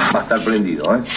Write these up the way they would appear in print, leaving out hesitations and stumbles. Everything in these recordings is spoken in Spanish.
Va a estar prendido, ¿eh?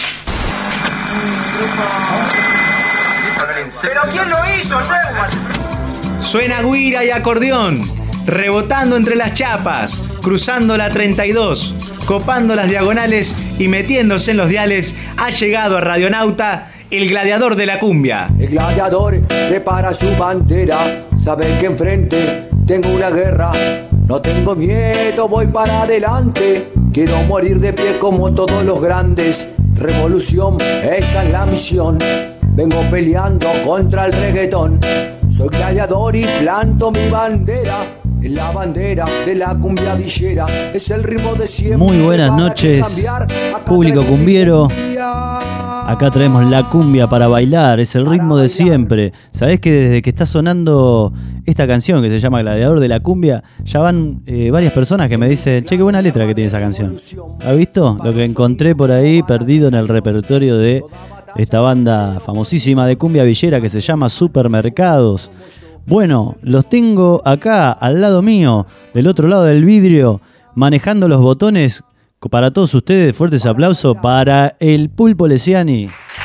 ¿Pero quién lo hizo, Neumann? Suena güira y acordeón, rebotando entre las chapas, cruzando la 32, copando las diagonales y metiéndose en los diales. Ha llegado a Radionauta el gladiador de la cumbia. El gladiador prepara su bandera, sabe que enfrente tengo una guerra. No tengo miedo, voy para adelante, quiero morir de pie como todos los grandes. Revolución, esa es la misión. Vengo peleando contra el reggaetón. Soy gladiador y planto mi bandera. Es la bandera de la cumbia villera. Es el ritmo de siempre. Muy buenas noches, público cumbiero. Acá traemos la cumbia para bailar. Es el ritmo de siempre. Sabés que desde que está sonando esta canción que se llama Gladiador de la Cumbia, ya van varias personas que me dicen: che, qué buena letra que tiene esa canción. ¿Has visto lo que encontré por ahí perdido en el repertorio de esta banda famosísima de cumbia villera que se llama Supermercados? Bueno, los tengo acá al lado mío, del otro lado del vidrio, manejando los botones. Para todos ustedes, fuertes aplausos para el Pulpo Lesiani.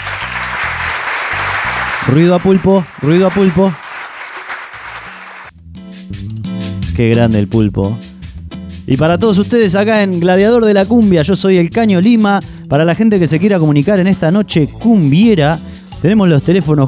Ruido a pulpo, ruido a pulpo. Qué grande el Pulpo. Y para todos ustedes acá en Gladiador de la Cumbia, yo soy el Caño Lima. Para la gente que se quiera comunicar en esta noche cumbiera, tenemos los teléfonos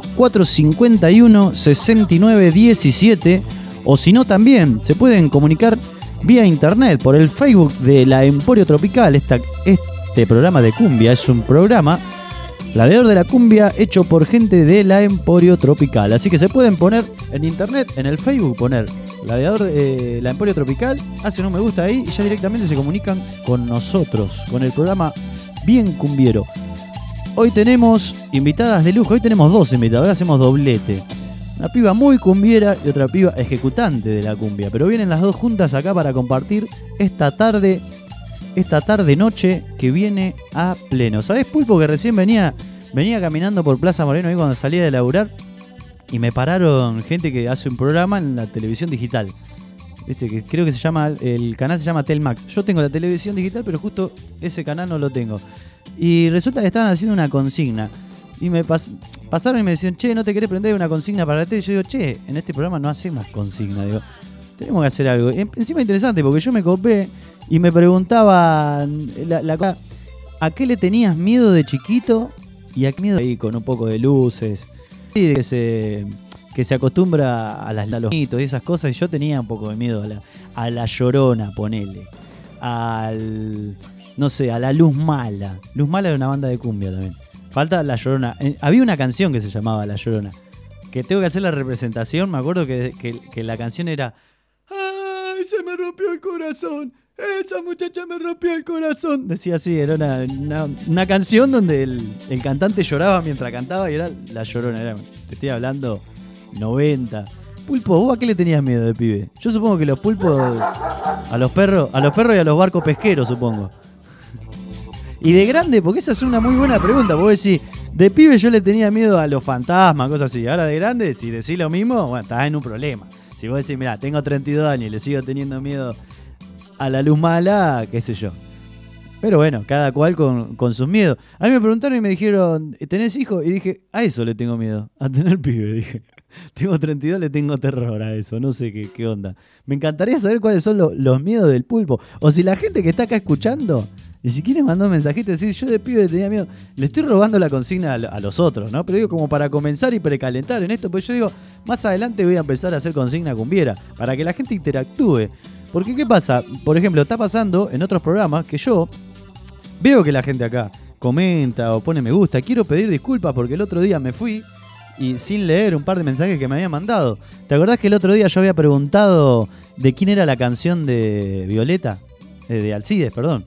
451-6917, o si no también se pueden comunicar vía internet por el Facebook de la Emporio Tropical. Este programa de cumbia es un programa Gladiador de la Cumbia hecho por gente de la Emporio Tropical. Así que se pueden poner en internet, en el Facebook, poner Gladiador de la Emporio Tropical, hacen un me gusta ahí y ya directamente se comunican con nosotros, con el programa bien cumbiero. Hoy tenemos invitadas de lujo, hoy tenemos dos invitadas, hoy hacemos doblete. Una piba muy cumbiera y otra piba ejecutante de la cumbia. Pero vienen las dos juntas acá para compartir esta tarde noche que viene a pleno. ¿Sabés, Pulpo, que recién venía caminando por Plaza Moreno ahí cuando salía de laburar? Y me pararon gente que hace un programa en la televisión digital. Que creo que el canal se llama Telmax. Yo tengo la televisión digital, pero justo ese canal no lo tengo. Y resulta que estaban haciendo una consigna. Y me pasaron y me decían: che, ¿no te querés prender una consigna para la tele? Y yo digo: che, en este programa no hacemos consigna. Digo, tenemos que hacer algo. Encima interesante, porque yo me copé y me preguntaban ¿a qué le tenías miedo de chiquito? Y a qué miedo ahí con un poco de luces. Y que se acostumbra a los mitos y esas cosas. Y yo tenía un poco de miedo a la Llorona, ponele. No sé, a la Luz Mala. Luz Mala era una banda de cumbia también. Falta La Llorona. Había una canción que se llamaba La Llorona. Que tengo que hacer la representación. Me acuerdo que la canción era: ¡ay, se me rompió el corazón! ¡Esa muchacha me rompió el corazón! Decía así, era una canción donde el cantante lloraba mientras cantaba y era La Llorona. Te estoy hablando 90. Pulpo, ¿vos a qué le tenías miedo de pibe? Yo supongo que los pulpos a los perros y a los barcos pesqueros, supongo. Y de grande, porque esa es una muy buena pregunta. Vos decís, de pibe yo le tenía miedo a los fantasmas, cosas así. Ahora de grande, si decís lo mismo, bueno, estás en un problema. Si vos decís, mirá, tengo 32 años y le sigo teniendo miedo a la Luz Mala, qué sé yo. Pero bueno, cada cual con sus miedos. A mí me preguntaron y me dijeron: ¿tenés hijos? Y dije: a eso le tengo miedo, a tener pibe, dije. Tengo 32, le tengo terror a eso, no sé qué onda. Me encantaría saber cuáles son los miedos del Pulpo. O si la gente que está acá escuchando, y si quiere mandar un mensajito y decir: yo de pibe tenía miedo. Le estoy robando la consigna a los otros, ¿no? Pero digo, como para comenzar y precalentar en esto, pues yo digo, más adelante voy a empezar a hacer consigna cumbiera, para que la gente interactúe. Porque ¿qué pasa? Por ejemplo, está pasando en otros programas que yo veo que la gente acá comenta o pone me gusta. Quiero pedir disculpas porque el otro día me fui y sin leer un par de mensajes que me habían mandado. ¿Te acordás que el otro día yo había preguntado de quién era la canción de Violeta? De Alcides, perdón.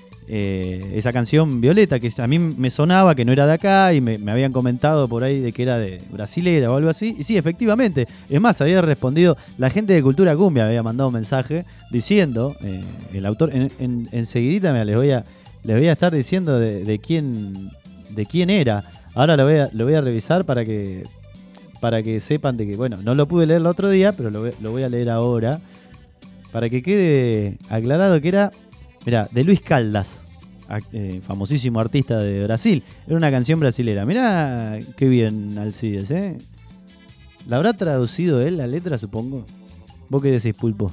Esa canción Violeta, que a mí me sonaba que no era de acá y me habían comentado por ahí de que era de brasilera o algo así. Y sí, efectivamente. Es más, había respondido, la gente de Cultura Cumbia había mandado un mensaje diciendo, el autor, enseguidita les voy a estar diciendo de quién era. Ahora lo voy a revisar para que sepan de que, bueno, no lo pude leer el otro día, pero lo voy a leer ahora, para que quede aclarado que era, mirá, de Luis Caldas. famosísimo artista de Brasil. Era una canción brasilera. Mirá qué bien Alcides, ¿eh? ¿La habrá traducido él la letra, supongo? ¿Vos qué decís, Pulpo?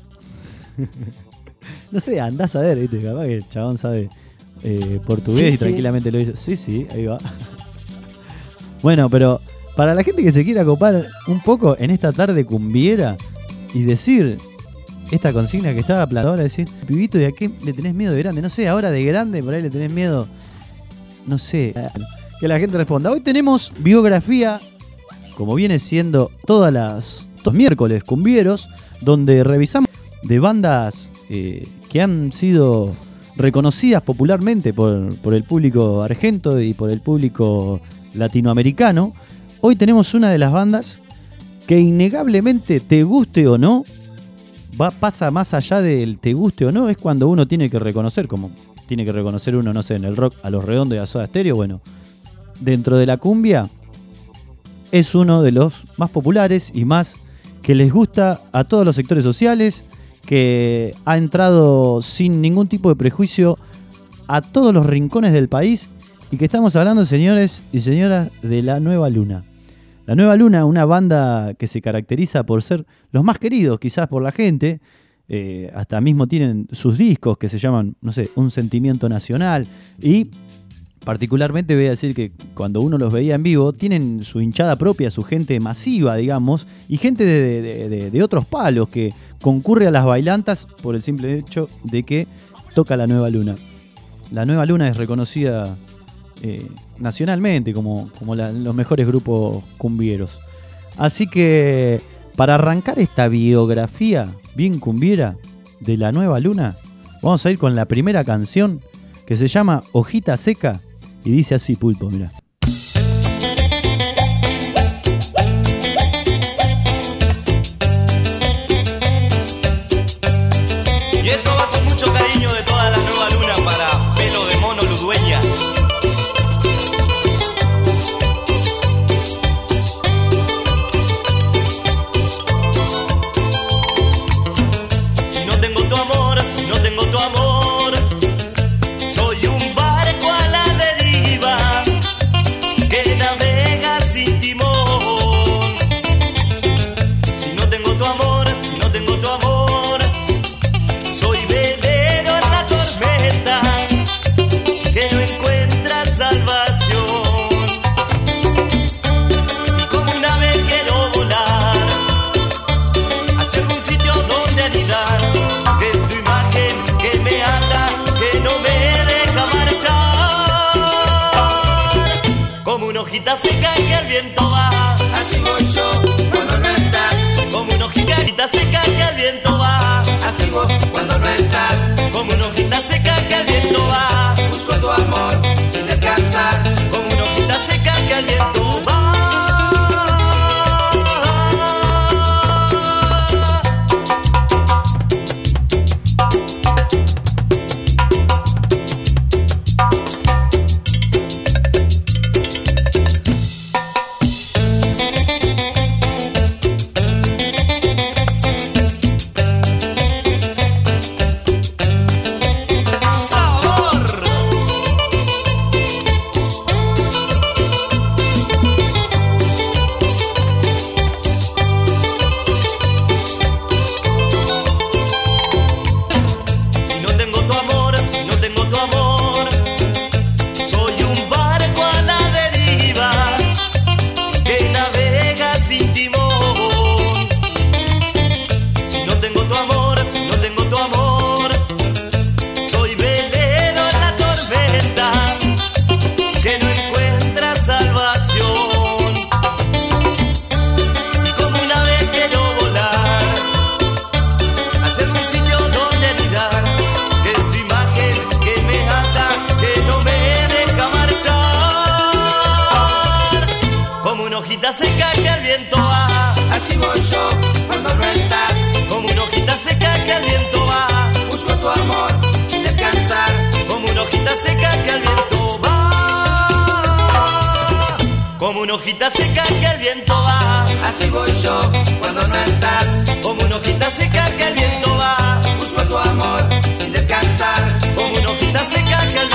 No sé, andás a ver, ¿viste? Capaz que el chabón sabe portugués y tranquilamente lo dice. Sí, ahí va. Bueno, pero para la gente que se quiera copar un poco en esta tarde cumbiera y decir esta consigna que estaba plantada, decir, pibito, ¿y a qué le tenés miedo de grande? No sé, ahora de grande por ahí le tenés miedo, no sé, que la gente responda. Hoy tenemos biografía, como viene siendo todos los miércoles cumbieros, donde revisamos de bandas que han sido reconocidas popularmente por el público argento y por el público latinoamericano. Hoy tenemos una de las bandas que innegablemente, te guste o no, pasa más allá del te guste o no, es cuando uno tiene que reconocer, como tiene que reconocer uno, no sé, en el rock a Los Redondos y a Soda Stereo. Bueno, dentro de la cumbia es uno de los más populares y más que les gusta a todos los sectores sociales, que ha entrado sin ningún tipo de prejuicio a todos los rincones del país, y que estamos hablando, señores y señoras, de La Nueva Luna. La Nueva Luna, una banda que se caracteriza por ser los más queridos quizás por la gente, hasta mismo tienen sus discos que se llaman, no sé, Un Sentimiento Nacional, y particularmente voy a decir que cuando uno los veía en vivo, tienen su hinchada propia, su gente masiva, digamos, y gente de otros palos que concurre a las bailantas por el simple hecho de que toca La Nueva Luna. La Nueva Luna es reconocida nacionalmente como los mejores grupos cumbieros. Así que para arrancar esta biografía bien cumbiera de La Nueva Luna, vamos a ir con la primera canción, que se llama Hojita Seca, y dice así, Pulpo, mirá. Y esto va con mucho cariño de toda La Nueva Luna para Pelo de Mono Ludueña. Si no tengo tu amor, si no tengo tu amor, soy un barco a la deriva que navega sin timón. Si no tengo tu amor, si no tengo tu amor, soy velero en la tormenta que no encuentra salvación. Y como una vez quiero volar hacia algún sitio donde anidar, que es tu imagen que me ata, que no me deja marchar. Como una hojita seca que el viento va, así voy yo cuando no estás. Como una hojita seca que el viento va, así voy cuando no estás. Como una hojita seca que el viento va, busco tu amor sin descansar. Como una hojita seca que el viento va. Seca que el viento va, así voy yo cuando no estás. Como una hojita seca que el viento va, busco tu amor sin descansar. Como una hojita seca que el viento va. Como una hojita seca que el viento va, así voy yo cuando no estás. Como una hojita seca que el viento va, busco tu amor sin descansar. Como una hojita seca que el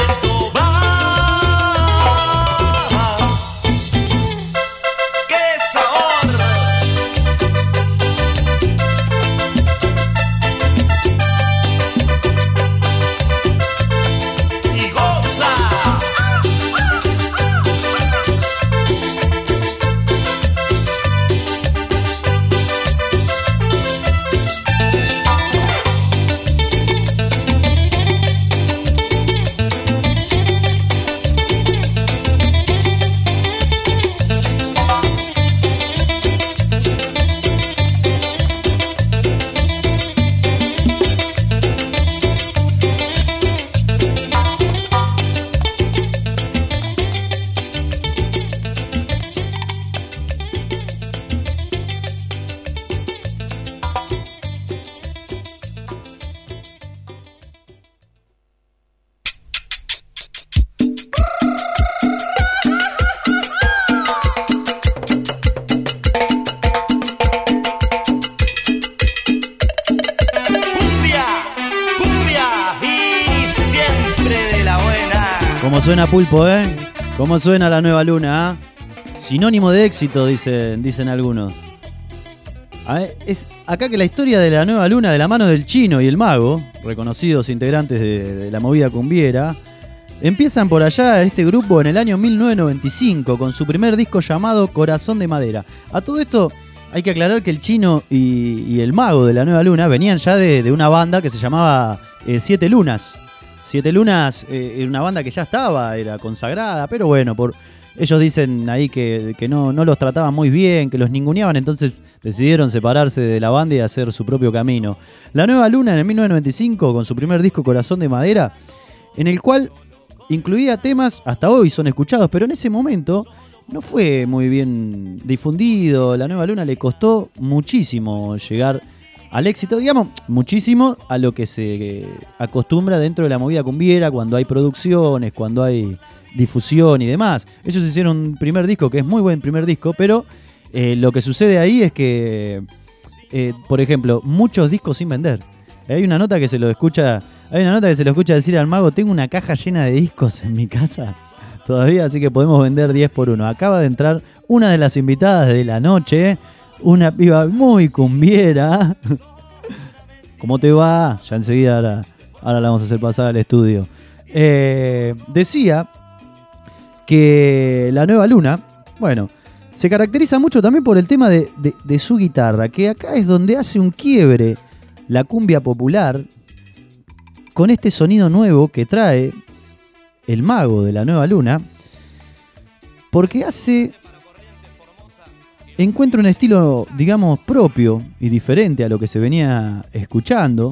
Como suena Pulpo, ¿eh? Como suena La Nueva Luna, sinónimo de éxito, dicen algunos. Es acá que la historia de La Nueva Luna de la mano del Chino y el Mago, reconocidos integrantes de la movida cumbiera, empiezan por allá este grupo en el año 1995 con su primer disco llamado Corazón de Madera. A todo esto hay que aclarar que el Chino y el Mago de La Nueva Luna venían ya de una banda que se llamaba Siete Lunas. Siete Lunas era una banda que ya era consagrada, pero bueno, ellos dicen ahí que no los trataban muy bien, que los ninguneaban, entonces decidieron separarse de la banda y hacer su propio camino. La Nueva Luna en el 1995 con su primer disco Corazón de Madera, en el cual incluía temas, hasta hoy son escuchados, pero en ese momento no fue muy bien difundido. La Nueva Luna le costó muchísimo llegar al éxito, digamos, muchísimo a lo que se acostumbra dentro de la movida cumbiera, cuando hay producciones, cuando hay difusión y demás. Ellos hicieron un primer disco que es muy buen primer disco, pero lo que sucede ahí es que, por ejemplo, muchos discos sin vender. Hay una nota que se lo escucha decir al Mago: tengo una caja llena de discos en mi casa todavía, así que podemos vender 10 por 1. Acaba de entrar una de las invitadas de la noche, una piba muy cumbiera. ¿Cómo te va? Ya enseguida ahora la vamos a hacer pasar al estudio. Decía que La Nueva Luna, bueno, se caracteriza mucho también por el tema de su guitarra, que acá es donde hace un quiebre la cumbia popular con este sonido nuevo que trae el Mago de La Nueva Luna, porque encuentra un estilo, digamos, propio y diferente a lo que se venía escuchando,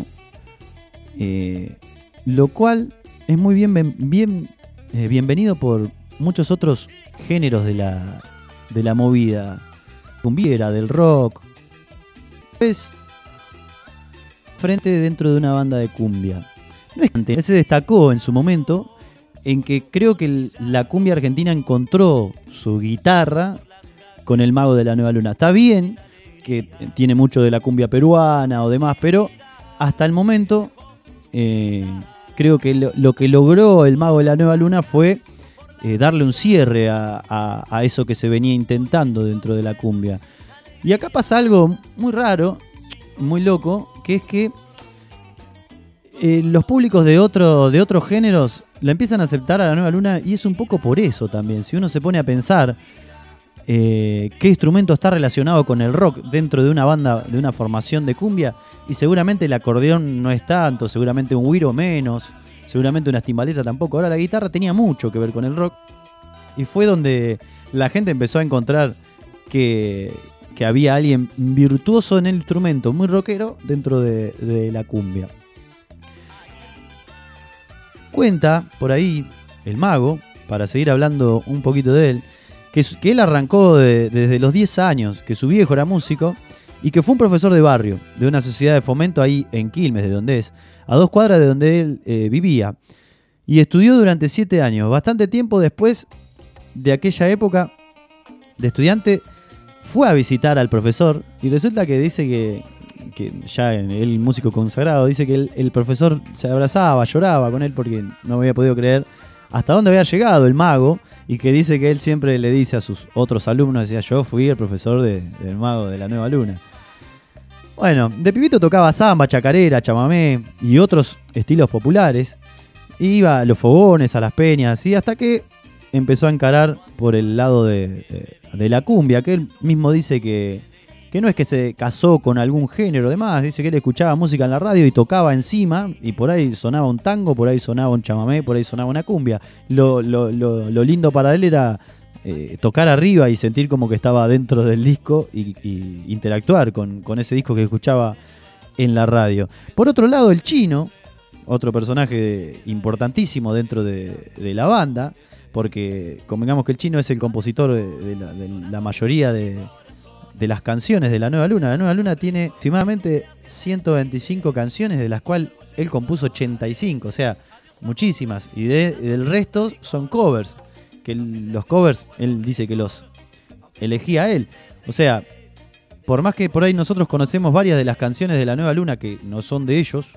lo cual es muy bienvenido por muchos otros géneros de la movida cumbiera, del rock. Es frente dentro de una banda de cumbia. No es que él se destacó en su momento en que creo que la cumbia argentina encontró su guitarra con el Mago de La Nueva Luna. Está bien que tiene mucho de la cumbia peruana o demás, pero hasta el momento creo que lo que logró el Mago de La Nueva Luna fue darle un cierre a eso que se venía intentando dentro de la cumbia. Y acá pasa algo muy raro, muy loco, que es que los públicos de otros géneros la empiezan a aceptar a La Nueva Luna, y es un poco por eso también. Si uno se pone a pensar qué instrumento está relacionado con el rock dentro de una banda, de una formación de cumbia, y seguramente el acordeón no es tanto, seguramente un güiro menos, seguramente una timbaleta tampoco. Ahora la guitarra tenía mucho que ver con el rock, y fue donde la gente empezó a encontrar que había alguien virtuoso en el instrumento, muy rockero dentro de la cumbia. Cuenta por ahí el Mago, para seguir hablando un poquito de él, que él arrancó desde los 10 años, que su viejo era músico y que fue un profesor de barrio, de una sociedad de fomento ahí en Quilmes, de donde es, a 2 cuadras de donde él vivía. Y estudió durante 7 años. Bastante tiempo después de aquella época de estudiante, fue a visitar al profesor, y resulta que dice que ya el músico consagrado, dice que el profesor se abrazaba, lloraba con él porque no había podido creer hasta dónde había llegado el Mago, y que dice que él siempre le dice a sus otros alumnos, decía: yo fui el profesor del Mago de La Nueva Luna. Bueno, de pibito tocaba samba, chacarera, chamamé y otros estilos populares. Iba a los fogones, a las peñas, y hasta que empezó a encarar por el lado de la cumbia, que él mismo dice que no es que se casó con algún género, además dice que él escuchaba música en la radio y tocaba encima, y por ahí sonaba un tango, por ahí sonaba un chamamé, por ahí sonaba una cumbia. Lo lindo para él era tocar arriba y sentir como que estaba dentro del disco y interactuar con ese disco que escuchaba en la radio. Por otro lado, el Chino, otro personaje importantísimo dentro de la banda, porque convengamos que el Chino es el compositor de la mayoría de las canciones de La Nueva Luna. La Nueva Luna tiene aproximadamente 125 canciones, de las cuales él compuso 85, o sea, muchísimas. Y del resto son covers, que los covers él dice que los elegía él. O sea, por más que por ahí nosotros conocemos varias de las canciones de La Nueva Luna que no son de ellos,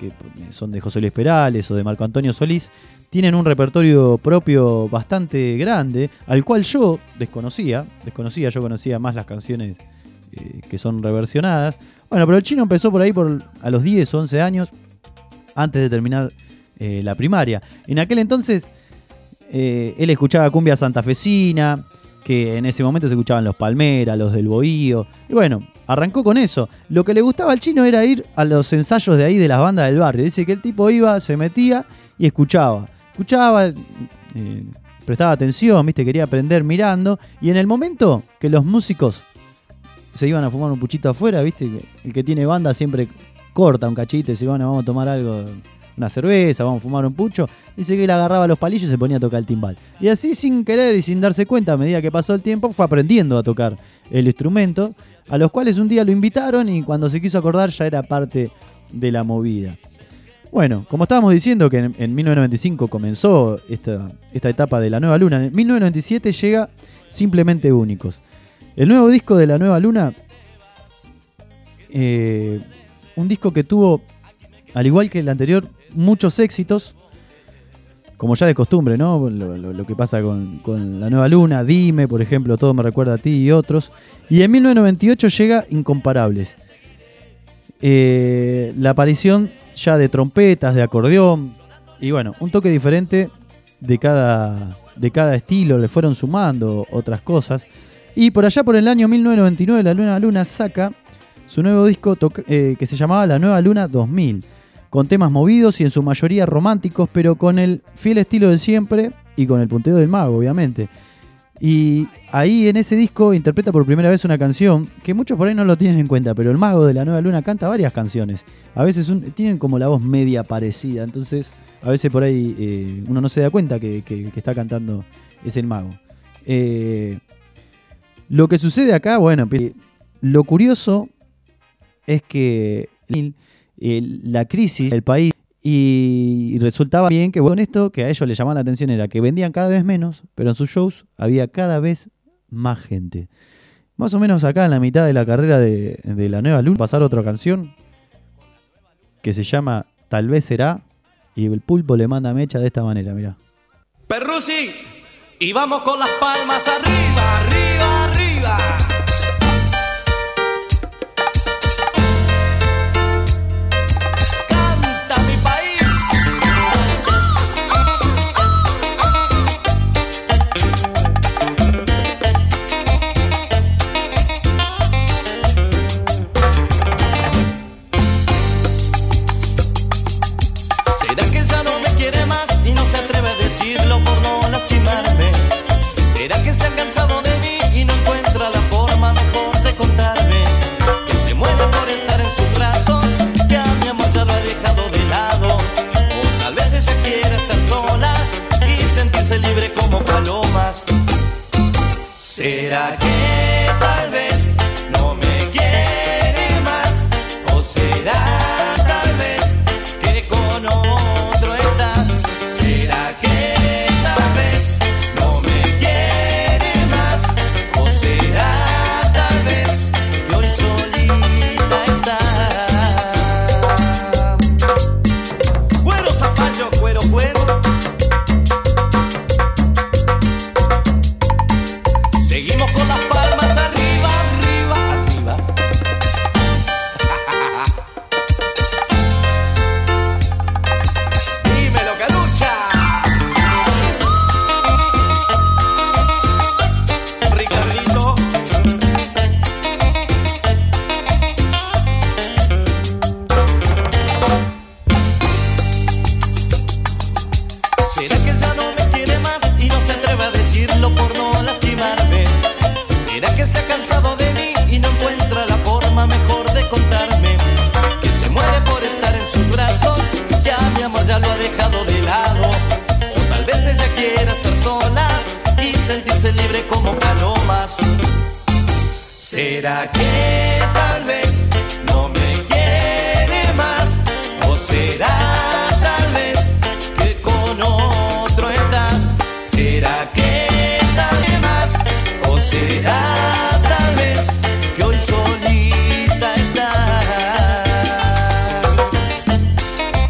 que son de José Luis Perales o de Marco Antonio Solís, tienen un repertorio propio bastante grande, al cual yo desconocía, yo conocía más las canciones que son reversionadas. Bueno, pero el Chino empezó por ahí a los 10 o 11 años, antes de terminar la primaria. En aquel entonces él escuchaba cumbia santafesina, que en ese momento se escuchaban los Palmeras, los del Bohío, y bueno, arrancó con eso. Lo que le gustaba al Chino era ir a los ensayos de ahí de las bandas del barrio. Dice que el tipo iba, se metía y escuchaba, prestaba atención, ¿viste? Quería aprender mirando, y en el momento que los músicos se iban a fumar un puchito afuera, ¿viste? El que tiene banda siempre corta un cachito y se van, vamos a tomar algo, una cerveza, vamos a fumar un pucho. Dice que él agarraba los palillos y se ponía a tocar el timbal. Y así, sin querer y sin darse cuenta, a medida que pasó el tiempo, fue aprendiendo a tocar el instrumento, a los cuales un día lo invitaron y cuando se quiso acordar ya era parte de la movida. Bueno, como estábamos diciendo que en 1995 comenzó esta etapa de La Nueva Luna, en 1997 llega Simplemente Únicos. El nuevo disco de La Nueva Luna, un disco que tuvo, al igual que el anterior, muchos éxitos, como ya de costumbre, ¿no? Lo que pasa con La Nueva Luna, Dime, por ejemplo, Todo me recuerda a ti y otros. Y en 1998 llega Incomparables. La aparición ya de trompetas, de acordeón, y bueno, un toque diferente de cada estilo, le fueron sumando otras cosas. Y por allá por el año 1999 La Nueva Luna saca su nuevo disco que se llamaba La Nueva Luna 2000, con temas movidos y en su mayoría románticos, pero con el fiel estilo de siempre y con el punteo del mago, obviamente. Y ahí en ese disco interpreta por primera vez una canción que muchos por ahí no lo tienen en cuenta, pero el mago de La Nueva Luna canta varias canciones. A veces tienen como la voz media parecida, entonces a veces por ahí uno no se da cuenta que está cantando es el mago. Lo que sucede acá, bueno, lo curioso es que la crisis del país, y resultaba bien que con esto que a ellos les llamaba la atención era que vendían cada vez menos, pero en sus shows había cada vez más gente. Más o menos acá en la mitad de la carrera de La Nueva Luna pasar otra canción que se llama Tal vez será, y el Pulpo le manda mecha de esta manera, mirá. Perrusi, y vamos con las palmas arriba, arriba, arriba. Se ha cansado de mí y no encuentra la forma mejor de contarme que se muere por estar en sus brazos, que a mi amor ya lo ha dejado de lado, o tal vez ella quiera estar sola y sentirse libre como palomas. ¿Será que tal vez no me quiere más? ¿O será tal vez que con otro está? ¿Será que tal vez no me quiere? Seguimos con las palmas arriba, arriba, arriba. Dímelo, Calucha. Ricardito. ¿Será que ya no me quiere más y no se atreve a decirlo por no lastimarme? ¿Será que se ha cansado de mí y no encuentra la forma mejor de contarme que se muere por estar en sus brazos, ya mi amor ya lo ha dejado de lado, o tal vez ella quiera estar sola y sentirse libre como palomas? ¿Será que tal vez no me quiere más? ¿O será tal vez que con otro está? ¿Será que tal vez más? ¿O será tal vez que hoy solita está?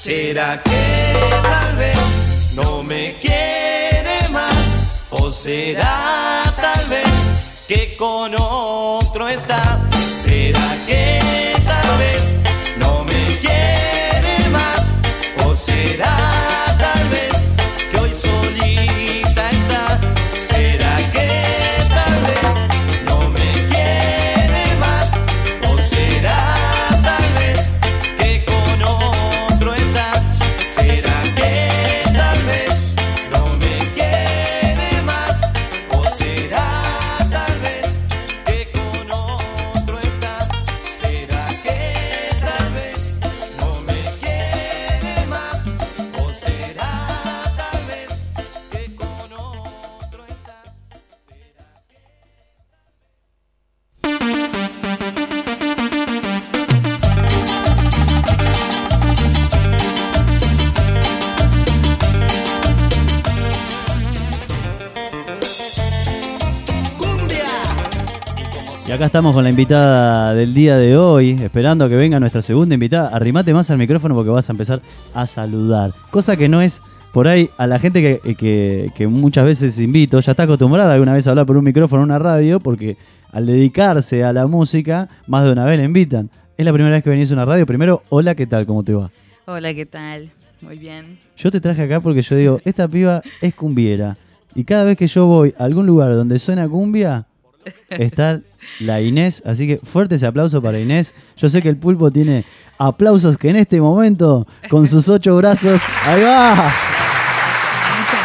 ¿Será que tal vez no me quiere más? ¿O será tal vez que con otro está? ¿Será que tal vez no me quiere más? ¿O será tal vez que hoy solita está? ¿Será que tal vez no me quiere más? ¿O será tal vez que con otro está? ¿Será que tal vez no me quiere más? ¿O será tal vez que con otro está? ¿Será que tal vez no me quiere más? ¿O será tal vez que con otro está? Y acá estamos con la invitada del día de hoy, esperando a que venga nuestra segunda invitada. Arrimate más al micrófono porque vas a empezar a saludar. Cosa que no es por ahí a la gente que muchas veces invito, ya está acostumbrada alguna vez a hablar por un micrófono en una radio, porque al dedicarse a la música, más de una vez la invitan. Es la primera vez que venís a una radio. Primero, hola, ¿qué tal? ¿Cómo te va? Hola, ¿qué tal? Muy bien. Yo te traje acá porque yo digo, esta piba es cumbiera. Y cada vez que yo voy a algún lugar donde suena cumbia, está la Inés. Así que fuerte ese aplauso para Inés. Yo sé que el pulpo tiene aplausos que en este momento, con sus 8 brazos, ¡ahí va! Muchas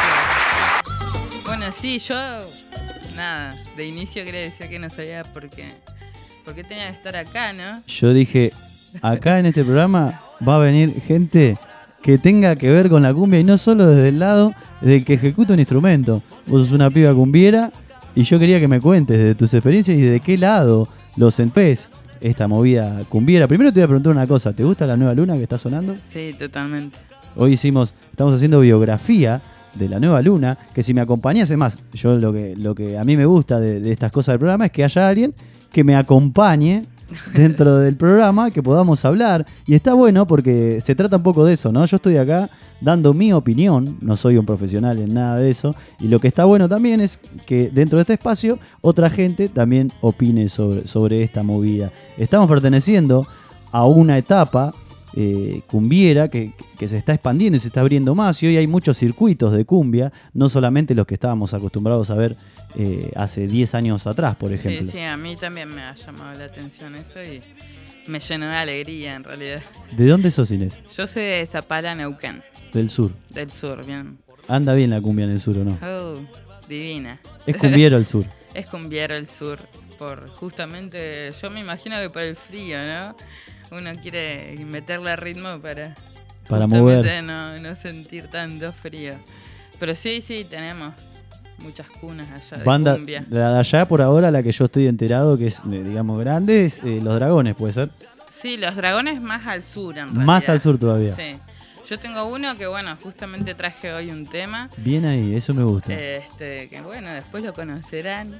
gracias. Bueno, sí, yo, nada, de inicio quería decir que no sabía por qué tenía que estar acá, ¿no? Yo dije, acá en este programa va a venir gente que tenga que ver con la cumbia y no solo desde el lado del que ejecuta un instrumento. Vos sos una piba cumbiera y yo quería que me cuentes de tus experiencias y de qué lado lo sentís esta movida cumbiera. Primero te voy a preguntar una cosa, ¿te gusta La Nueva Luna que está sonando? Sí, totalmente. Hoy estamos haciendo biografía de La Nueva Luna, que si me acompañás, es más, yo lo que a mí me gusta de estas cosas del programa es que haya alguien que me acompañe dentro del programa, que podamos hablar. Y está bueno porque se trata un poco de eso, ¿no? Yo estoy acá dando mi opinión, no soy un profesional en nada de eso, y lo que está bueno también es que dentro de este espacio otra gente también opine sobre esta movida. Estamos perteneciendo a una etapa cumbiera que se está expandiendo y se está abriendo más, y hoy hay muchos circuitos de cumbia, no solamente los que estábamos acostumbrados a ver hace 10 años atrás, por ejemplo. Sí, a mí también me ha llamado la atención eso y me llenó de alegría en realidad. ¿De dónde sos, Inés? Yo soy de Zapala, Neuquén. Del sur. Del sur, bien. ¿Anda bien la cumbia en el sur o no? Oh, divina. Es cumbiero el sur. Es cumbiero el sur, por justamente, yo me imagino que por el frío, ¿no? Uno quiere meterle ritmo para mover. No sentir tanto frío. Pero sí, tenemos muchas cunas allá de banda, cumbia. La de allá por ahora, la que yo estoy enterado, que es, digamos, grande, es Los Dragones, ¿puede ser? Sí, Los Dragones más al sur, en realidad. Más al sur todavía. Sí. Yo tengo uno que, bueno, justamente traje hoy un tema. Bien ahí, eso me gusta. Que, bueno, después lo conocerán.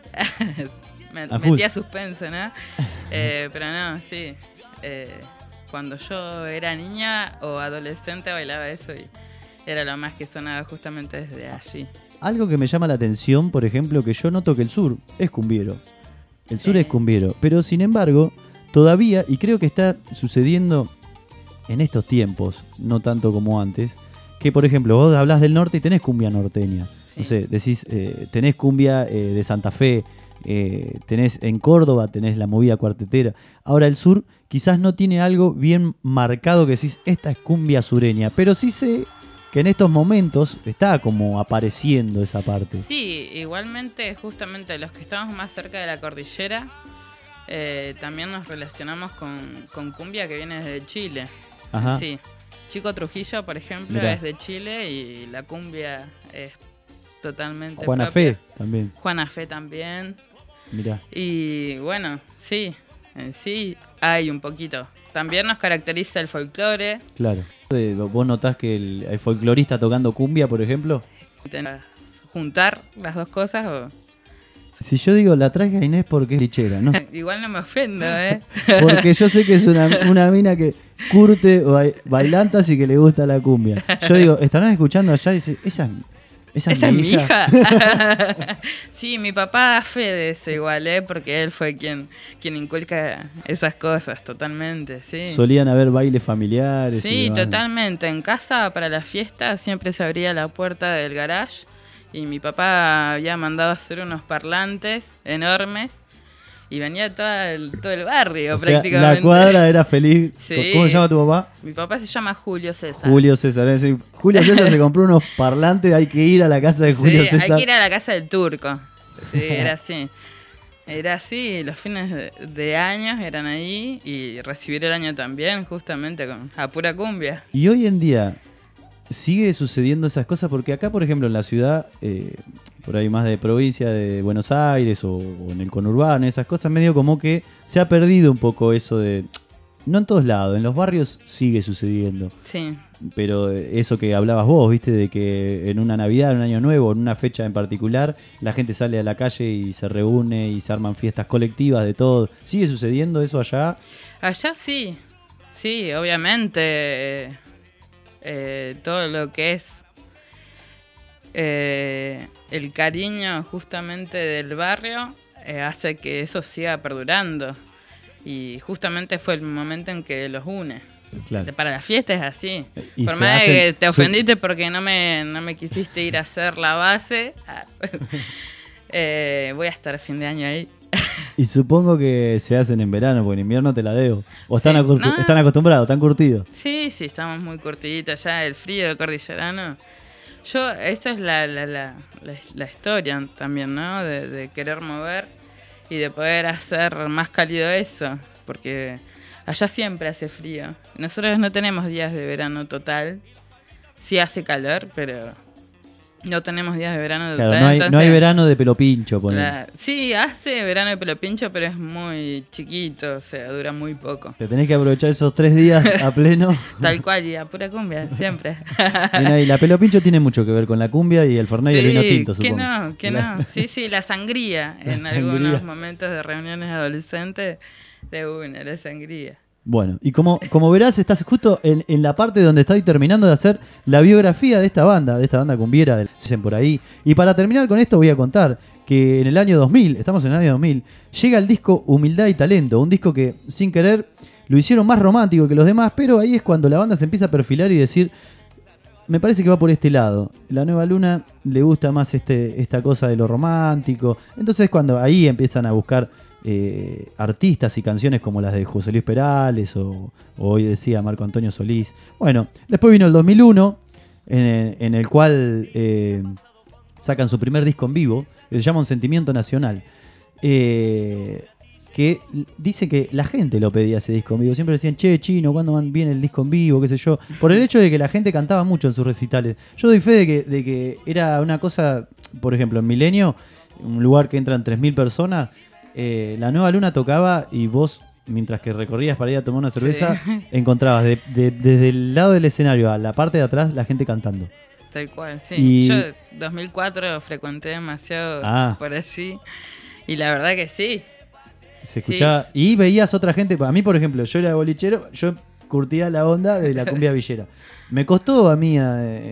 me A metí full. a suspenso, ¿no? Pero no, sí. Cuando yo era niña o adolescente bailaba eso y era lo más que sonaba justamente desde allí. Algo que me llama la atención, por ejemplo, que yo noto que el sur es cumbiero. El sur Sí. es cumbiero. Pero sin embargo, todavía, y creo que está sucediendo en estos tiempos, no tanto como antes, que por ejemplo, vos hablás del norte y tenés cumbia norteña. Sí. No sé, decís, tenés cumbia de Santa Fe, tenés en Córdoba, tenés la movida cuartetera. Ahora el sur quizás no tiene algo bien marcado que decís, esta es cumbia sureña, pero sí sé que en estos momentos está como apareciendo esa parte. Sí, igualmente, justamente los que estamos más cerca de la cordillera, también nos relacionamos con cumbia que viene desde Chile. Ajá. Sí. Chico Trujillo, por ejemplo, Mirá. es de Chile y la cumbia es totalmente Juana propia. Fe también, Juana Fe también. mirá. Y bueno, sí, en sí hay un poquito. También nos caracteriza el folclore. Claro. ¿Vos notás que el folclorista tocando cumbia, por ejemplo? Juntar las dos cosas Si yo digo la traje a Inés porque es lichera, ¿no? Igual no me ofendo, ¿eh? Porque yo sé que es una mina que curte bailantas y que le gusta la cumbia. Yo digo, estarán escuchando allá y dicen, esa es mi hija. Sí, mi papá da fe de eso igual, porque él fue quien inculca esas cosas totalmente, sí. Solían haber bailes familiares. Sí, totalmente. En casa, para las fiestas, siempre se abría la puerta del garage y mi papá había mandado hacer unos parlantes enormes y venía todo el barrio, o sea, prácticamente. La cuadra era feliz. Sí. ¿Cómo se llama tu papá? Mi papá se llama Julio César. Julio César. Es decir, Julio César se compró unos parlantes, hay que ir a la casa de Julio Sí, César. hay que ir a la casa del turco. Sí, era así. Era así, los fines de años eran ahí y recibir el año también, justamente a pura cumbia. Y hoy en día sigue sucediendo esas cosas porque acá, por ejemplo, en la ciudad, por ahí más de provincia de Buenos Aires o en el conurbano, esas cosas, medio como que se ha perdido un poco eso de... No en todos lados, en los barrios sigue sucediendo. Sí. Pero eso que hablabas vos, viste, de que en una Navidad, en un Año Nuevo, en una fecha en particular, la gente sale a la calle y se reúne y se arman fiestas colectivas de todo. ¿Sigue sucediendo eso allá? Allá sí, sí, obviamente. Todo lo que es el cariño justamente del barrio hace que eso siga perdurando. Y justamente fue el momento en que los une. Claro. Para la fiesta es así. Y por se más de que hacen te ofendiste porque no me quisiste ir a hacer la base, voy a estar a fin de año ahí. Y supongo que se hacen en verano, porque en invierno te la debo. ¿O Sí, están acostumbrados, están curtidos? Sí, estamos muy cortitos ya, el frío de cordillerano. Esa es la historia también, ¿no? De querer mover y de poder hacer más cálido eso, porque allá siempre hace frío. Nosotros no tenemos días de verano total, sí hace calor, pero no tenemos días de verano total. Claro, no hay, entonces, no hay verano de pelo pincho, ponele. Sí, hace verano de pelo pincho, pero es muy chiquito, o sea, dura muy poco. Te tenés que aprovechar esos 3 días a pleno. Tal cual, y a pura cumbia, siempre. Mira, y la pelo pincho tiene mucho que ver con la cumbia y el Fernet y el vino tinto, que supongo. no. Sí, la sangría. La en sangría. algunos momentos de reuniones adolescentes, de una, la sangría. Bueno, y como verás, estás justo en la parte donde estoy terminando de hacer la biografía de esta banda cumbiera, dicen por ahí. Y para terminar con esto voy a contar que en el año 2000, estamos en el año 2000, llega el disco Humildad y Talento, un disco que sin querer lo hicieron más romántico que los demás, pero ahí es cuando la banda se empieza a perfilar y decir, me parece que va por este lado. La Nueva Luna le gusta más esta cosa de lo romántico. Entonces cuando ahí empiezan a buscar artistas y canciones como las de José Luis Perales o hoy decía Marco Antonio Solís. Bueno, después vino el 2001 en el cual sacan su primer disco en vivo, que se llama Un Sentimiento Nacional, que dice que la gente lo pedía ese disco en vivo. Siempre decían, che, Chino, ¿cuándo viene el disco en vivo? Qué sé yo. Por el hecho de que la gente cantaba mucho en sus recitales. Yo doy fe de que era una cosa, por ejemplo, en Milenio, un lugar que entran 3.000 personas, la Nueva Luna tocaba y vos, mientras que recorrías para ir a tomar una cerveza, encontrabas desde el lado del escenario a la parte de atrás la gente cantando. Tal cual, sí. Y... Yo 2004 frecuenté demasiado por allí y la verdad que sí. Se escuchaba y veías otra gente. A mí, por ejemplo, yo era bolichero, yo curtía la onda de la cumbia villera. Me costó a mí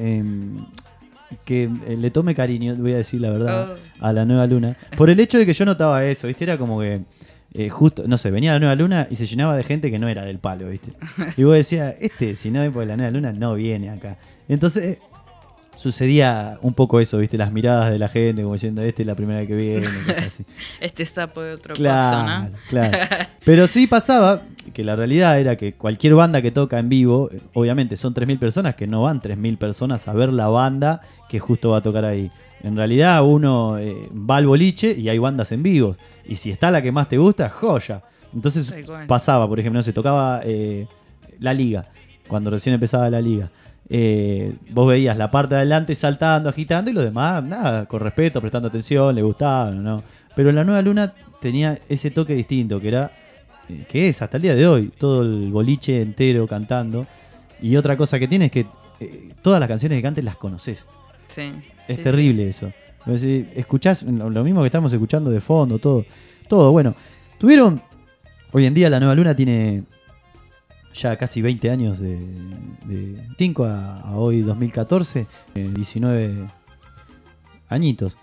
que le tome cariño, voy a decir la verdad, a la Nueva Luna, por el hecho de que yo notaba eso, ¿viste? Era como que justo, no sé, venía la Nueva Luna y se llenaba de gente que no era del palo, ¿viste? Y vos decías, si no es porque la Nueva Luna no viene acá. Entonces sucedía un poco eso, ¿viste? Las miradas de la gente como diciendo, es la primera vez que viene, cosas así. Este sapo de otro Claro, paso, ¿no? claro. Pero sí pasaba que la realidad era que cualquier banda que toca en vivo, obviamente son 3.000 personas, que no van 3.000 personas a ver la banda que justo va a tocar ahí. En realidad uno va al boliche y hay bandas en vivo. Y si está la que más te gusta, joya. Entonces pasaba, por ejemplo, no sé, tocaba la liga, cuando recién empezaba la liga. Vos veías la parte de adelante saltando, agitando y los demás, nada, con respeto, prestando atención, le gustaban, ¿no? Pero la Nueva Luna tenía ese toque distinto, que era, que es hasta el día de hoy, todo el boliche entero cantando. Y otra cosa que tiene es que todas las canciones que cantes las conoces. Sí. Es terrible eso. Escuchás lo mismo que estamos escuchando de fondo, todo. Bueno, tuvieron... Hoy en día la Nueva Luna tiene ya casi 20 años de 5 a hoy 2014, 19 añitos.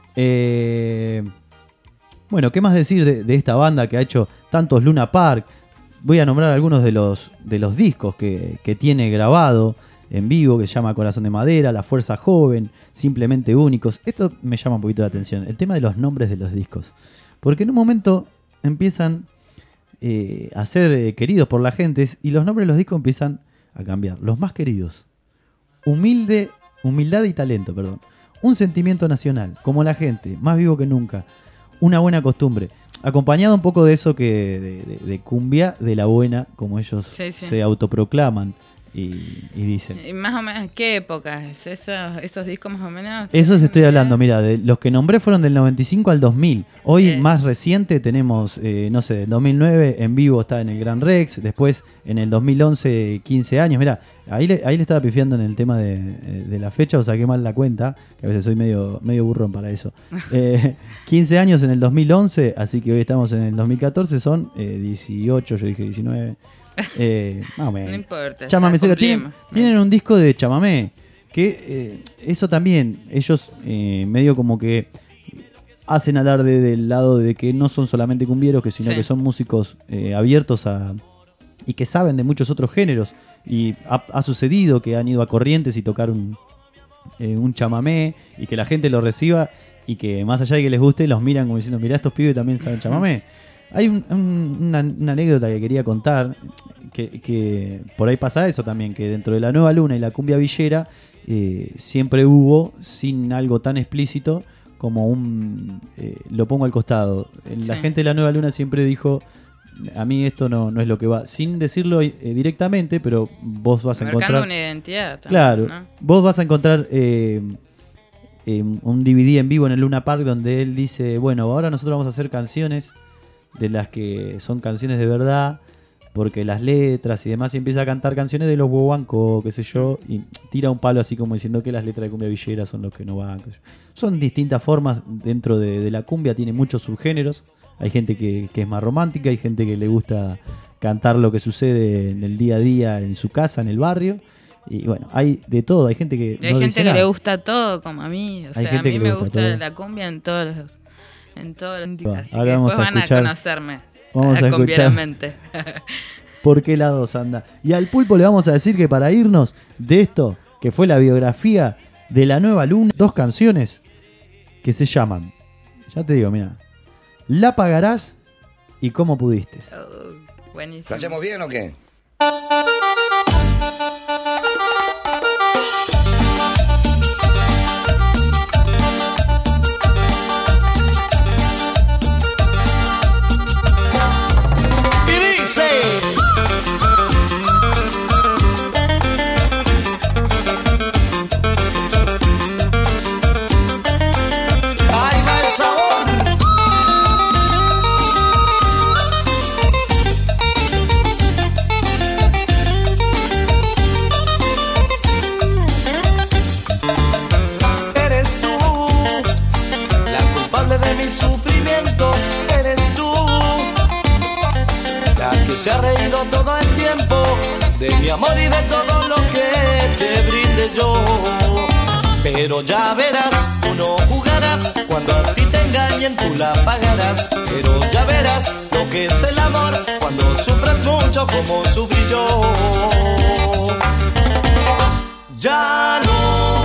Bueno, ¿qué más decir de esta banda que ha hecho tantos Luna Park? Voy a nombrar algunos de los discos que tiene grabado en vivo, que se llama Corazón de Madera, La Fuerza Joven, Simplemente Únicos. Esto me llama un poquito de atención, el tema de los nombres de los discos. Porque en un momento empiezan a ser queridos por la gente y los nombres de los discos empiezan a cambiar. Los más queridos: Humildad y Talento, perdón. Un Sentimiento Nacional, Como la Gente, Más Vivo que Nunca, Una Buena Costumbre. Acompañado un poco de eso que de cumbia de la buena, como ellos se autoproclaman y dicen. ¿Y más o menos qué época es esos discos más o menos? Esos estoy hablando, mira, de los que nombré fueron del 95 al 2000. Hoy más reciente tenemos, no sé, del 2009 en vivo está en el Gran Rex, después en el 2011 15 años. Mira, ahí le estaba pifiando en el tema de la fecha, o saqué mal la cuenta, que a veces soy medio burrón para eso. 15 años en el 2011, así que hoy estamos en el 2014, son 18, yo dije 19. Más o menos. No importa. Chamamé, tienen un disco de chamamé que eso también ellos medio como que hacen alarde del lado de que no son solamente cumbieros, sino que son músicos abiertos y que saben de muchos otros géneros, y ha sucedido que han ido a Corrientes y tocar un chamamé y que la gente lo reciba y que más allá de que les guste los miran como diciendo, mirá, estos pibes también saben chamamé. Hay una anécdota que quería contar, que por ahí pasa eso también, que dentro de la Nueva Luna y la cumbia villera siempre hubo, sin algo tan explícito, como lo pongo al costado. La gente de la Nueva Luna siempre dijo, a mí esto no es lo que va, sin decirlo directamente, pero vos vas a encontrar... una identidad también, claro, ¿no? Vos vas a encontrar... un DVD en vivo en el Luna Park donde él dice, bueno, ahora nosotros vamos a hacer canciones de las que son canciones de verdad, porque las letras y demás, y empieza a cantar canciones de los Huehuanco, qué sé yo, y tira un palo así como diciendo que las letras de cumbia villera son los que no van. Son distintas formas dentro de la cumbia, tiene muchos subgéneros. Hay gente que es más romántica, hay gente que le gusta cantar lo que sucede en el día a día en su casa, en el barrio. Y bueno, hay de todo, hay gente que hay gente que le gusta todo, como a mí. O sea, a mí me gusta la cumbia en todos los así ahora que vamos después van a conocerme. Vamos a escuchar por qué lados anda. Y al Pulpo le vamos a decir que para irnos de esto, que fue la biografía de la Nueva Luna, 2 canciones que se llaman, ya te digo, mira, La Pagarás y Cómo Pudiste. Buenísimo. ¿Lo hacemos bien o qué? Se ha reído todo el tiempo de mi amor y de todo lo que te brinde yo. Pero ya verás, tú no jugarás, cuando a ti te engañen tú la pagarás. Pero ya verás lo que es el amor, cuando sufres mucho como sufrí yo. Ya lo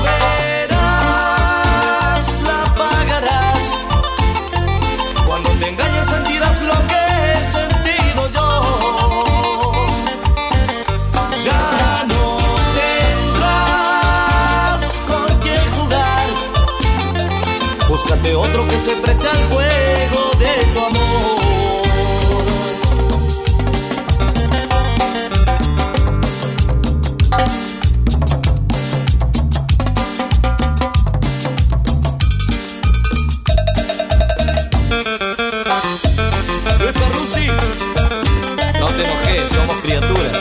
verás, la pagarás. Cuando te engañes sentirás lo que he sentido yo. Ya no tendrás con quién jugar. Búscate otro que se preste al juego de tu amor. No te enojes, somos criaturas.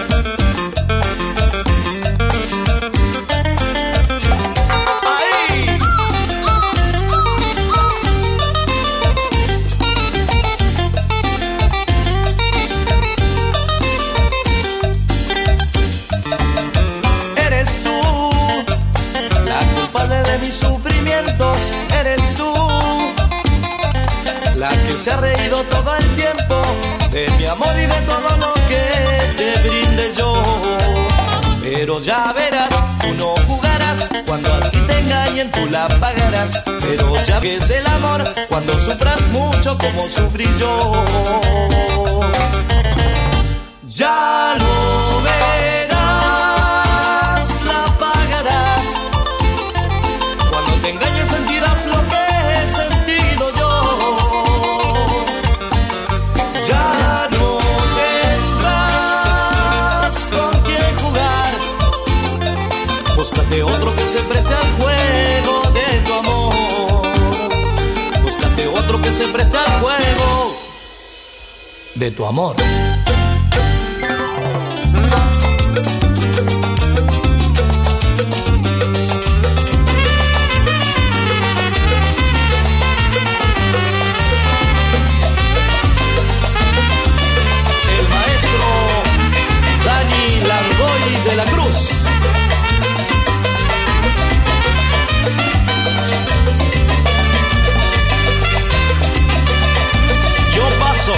¡Ahí! mis sufrimientos eres tú, la que se ha reído todo el tiempo de mi amor y de todo lo que te brinde yo. Pero ya verás, tú no jugarás, cuando a ti te engañen tú la pagarás. Pero ya ves el amor, cuando sufras mucho como sufrí yo. Ya lo verás, la pagarás. Cuando te engañes sentirás lo que he sentido yo. Ya no tendrás con quién jugar. Búscate otro que se preste al juego de tu amor. Búscate otro que se preste al juego de tu amor. De la Cruz. Yo paso.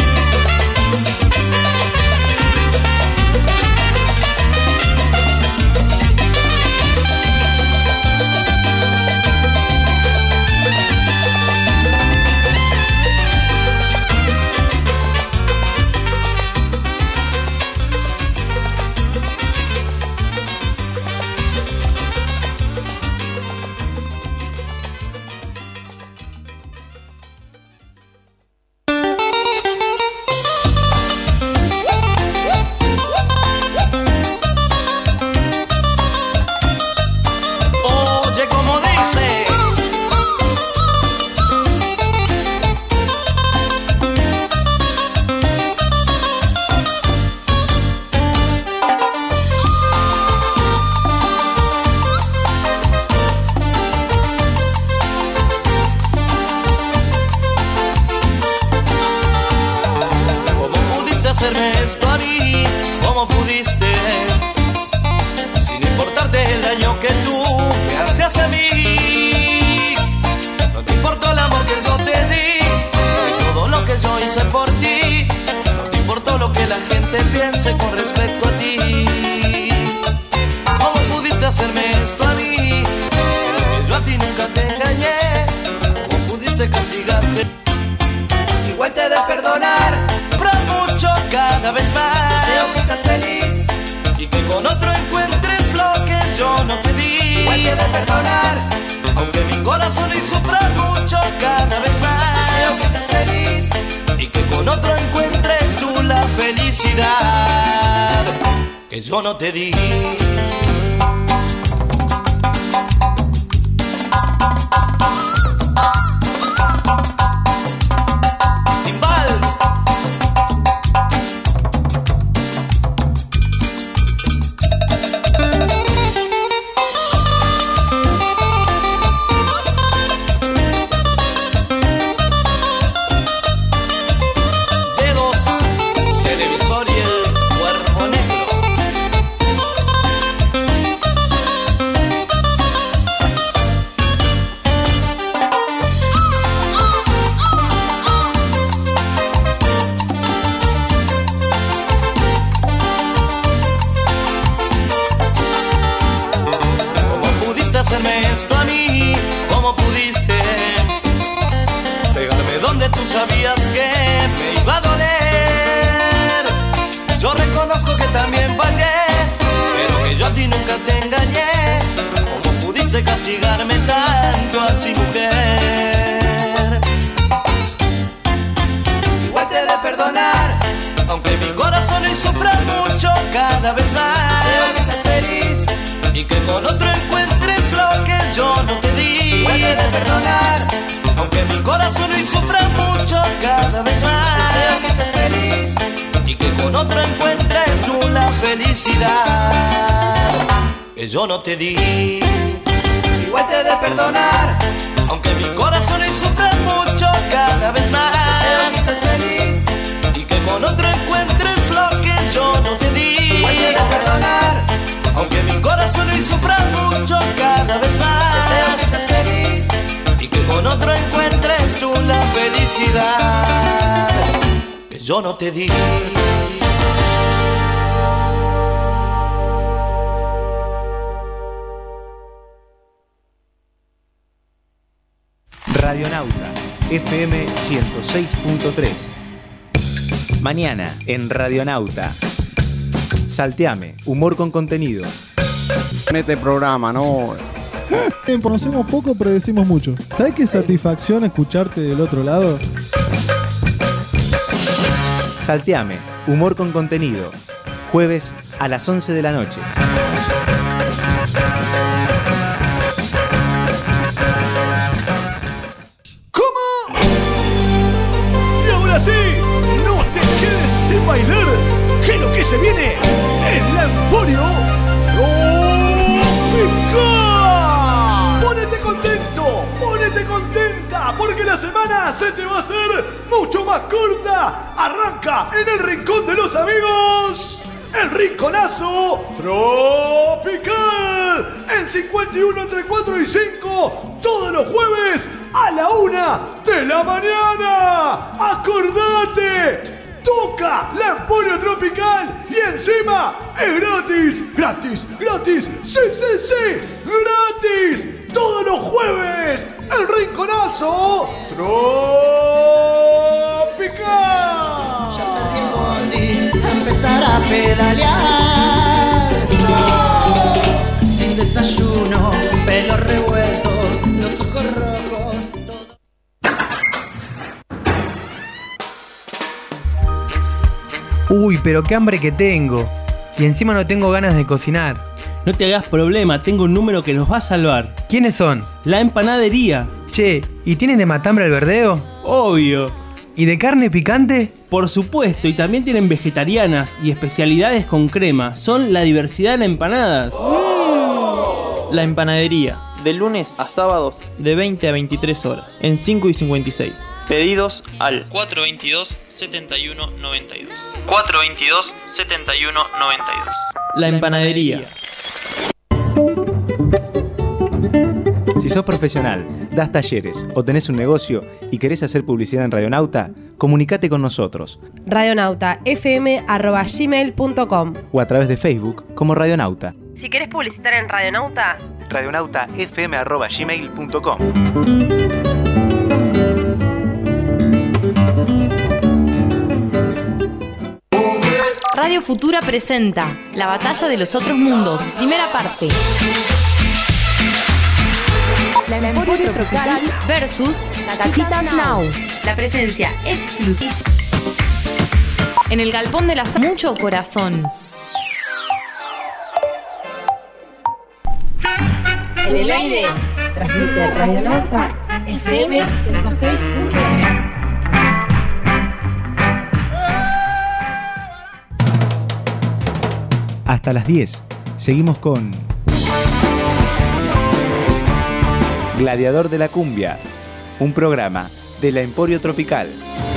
Hacerme esto a mí, ¿cómo pudiste? Sin importarte el daño que tú me haces a mí. No te importó el amor que yo te di, y todo lo que yo hice por ti. No te importó lo que la gente piense con respecto a ti. ¿Cómo pudiste hacerme esto a mí? Que yo a ti nunca te engañé. ¿Cómo pudiste castigarte? Igual te he de perdonar. Cada vez más deseo que seas feliz y que con otro encuentres lo que yo no te di. Igual te he de perdonar, aunque mi corazón y sufra mucho cada vez más. Deseo que seas feliz y que con otro encuentres tú la felicidad que yo no te di. Hacerme esto a mí, ¿cómo pudiste pegarme donde tú sabías que me iba a doler? Yo reconozco que también fallé, pero que yo a ti nunca te engañé. ¿Cómo pudiste castigarme tanto así, mujer? Igual te he de perdonar, aunque mi corazón y sufra mucho cada vez más. Deseo que seas feliz y que con otro encuentres lo que yo no te di. Igual te he de perdonar, aunque mi corazón y sufra mucho cada vez más. Deseo que seas feliz y que con otro encuentres tú la felicidad que yo no te di. Igual te he de perdonar, aunque mi corazón y sufra mucho cada vez más. Deseo que seas feliz y que con otro encuentres lo que yo no te di. Igual te he de perdonar, aunque mi corazón y sufra mucho cada vez más. Deseo que felicidad que yo no te di. Radionauta, FM 106.3. Mañana en Radionauta. Salteame, humor con contenido. En este programa, ¿no? Conocemos poco, pero decimos mucho. ¿Sabes qué satisfacción escucharte del otro lado? Salteame, humor con contenido. Jueves a las 11 de la noche. ¿Cómo? Y ahora sí, no te quedes sin bailar, que lo que se viene es la Emporio Tropical. Ponete contento, ponete contenta, porque la semana se te va a hacer mucho más corta. Arranca en el Rincón de los Amigos, el Rinconazo Tropical, en 51 entre 4 y 5, todos los jueves a la 1 de la mañana. ¡Acordate! Toca la Emporio Tropical y encima es gratis, gratis, gratis, sí, sí, sí, gratis. Todos los jueves, el Rinconazo Tropical. Ya perdí el bondi, a empezar a pedalear. No, sin desayuno, pelo revuelto, los ojos rojos. Uy, pero qué hambre que tengo. Y encima no tengo ganas de cocinar. No te hagas problema, tengo un número que nos va a salvar. ¿Quiénes son? La empanadería. Che, ¿y tienen de matambre al verdeo? Obvio. ¿Y de carne picante? Por supuesto, y también tienen vegetarianas y especialidades con crema. Son la diversidad en empanadas. La empanadería, de lunes a sábados, de 20 a 23 horas, en 5 y 56. Pedidos al 422-7192. 422-7192. La empanadería. Si sos profesional, das talleres o tenés un negocio y querés hacer publicidad en Radionauta, comunicate con nosotros. radionautafm@gmail.com O a través de Facebook como Radionauta. Si querés publicitar en Radionauta, radionautafm@gmail.com. Radio Futura presenta La Batalla de los Otros Mundos, primera parte. La Emporio Tropical versus Tachitas Now. La presencia exclusiva. En el galpón de la mucho corazón. en el aire, transmite Radionauta FM 106.3. Hasta las 10. Seguimos con Gladiador de la Cumbia, un programa de la Emporio Tropical.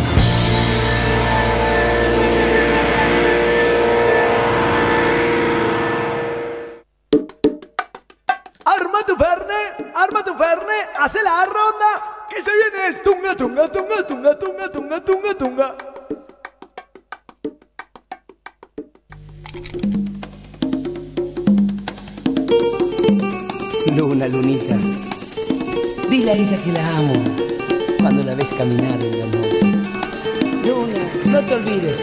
Arma tu ferne, hace la ronda, que se viene el tunga, tunga, tunga, tunga, tunga, tunga, tunga, tunga. Luna, lunita, dile a ella que la amo cuando la ves caminar en la noche. Luna, no te olvides.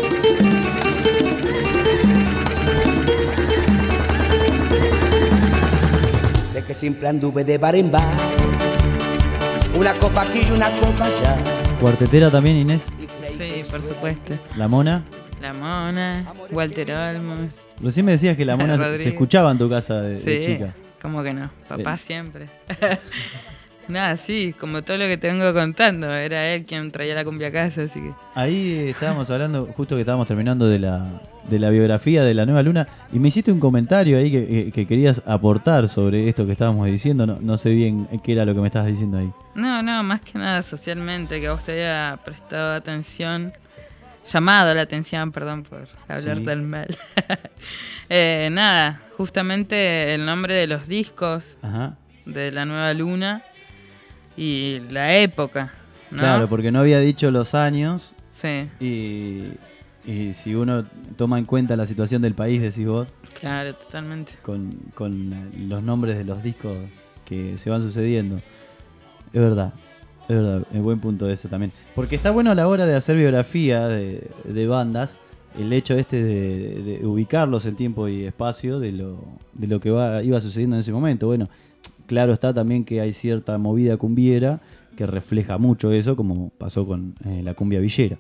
Sé que siempre anduve de bar en bar, una copa aquí y una copa allá. ¿Cuartetera también, Inés? Sí, por supuesto. ¿La Mona? La Mona, Walter Olmos. Recién me decías que la Mona se escuchaba en tu casa de chica. ¿Cómo que no? Papá siempre. Nada, sí, como todo lo que te vengo contando. Era él quien traía la cumbia a casa, así que... Ahí estábamos hablando, justo que estábamos terminando de la biografía de la Nueva Luna, y me hiciste un comentario ahí que querías aportar sobre esto que estábamos diciendo. No sé bien qué era lo que me estabas diciendo ahí. No, más que nada socialmente, que a vos te había prestado atención, llamado la atención, perdón por hablar tan mal. Nada, justamente el nombre de los discos. Ajá. De la Nueva Luna y la época ¿no? Claro, porque no había dicho los años. Sí. Y si uno toma en cuenta la situación del país, decís vos. Claro, totalmente. Con los nombres de los discos que se van sucediendo. Es verdad, es buen punto ese también. Porque está bueno a la hora de hacer biografía de bandas, el hecho de ubicarlos en tiempo y espacio de lo que iba sucediendo en ese momento. Bueno, claro está también que hay cierta movida cumbiera que refleja mucho eso, como pasó con la cumbia villera.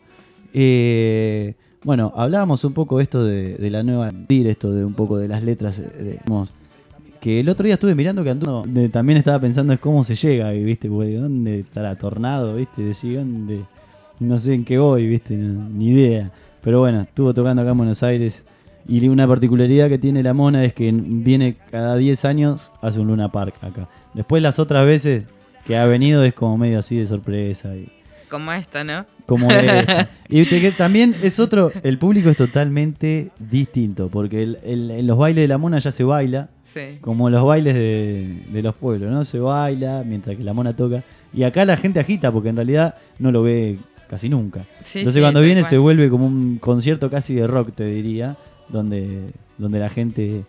Bueno, hablábamos un poco esto de la nueva, esto de un poco de las letras, que el otro día estuve mirando que Antuno también estaba pensando en cómo se llega, ¿viste? Porque ¿dónde estará Tornado, viste? Decía, ¿dónde? No sé en qué voy, ¿viste? Ni idea. Pero bueno, estuvo tocando acá en Buenos Aires. Y una particularidad que tiene la Mona es que viene cada 10 años, hace un Luna Park acá. Después las otras veces que ha venido es como medio así de sorpresa. Como esta, ¿no? Como esta. Y que también es otro, el público es totalmente distinto, porque en los bailes de la Mona ya se baila, sí, como los bailes de los pueblos, ¿no? Se baila mientras que la Mona toca. Y acá la gente agita, porque en realidad no lo ve casi nunca. Sí, entonces sí, cuando viene cual. se vuelve como un concierto casi de rock, te diría, donde la gente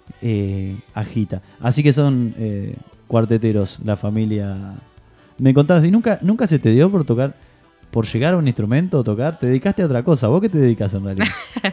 agita. Así que son cuarteteros, la familia. Me contabas, ¿y nunca se te dio por tocar, por llegar a un instrumento o tocar? ¿Te dedicaste a otra cosa? ¿Vos qué te dedicas en realidad?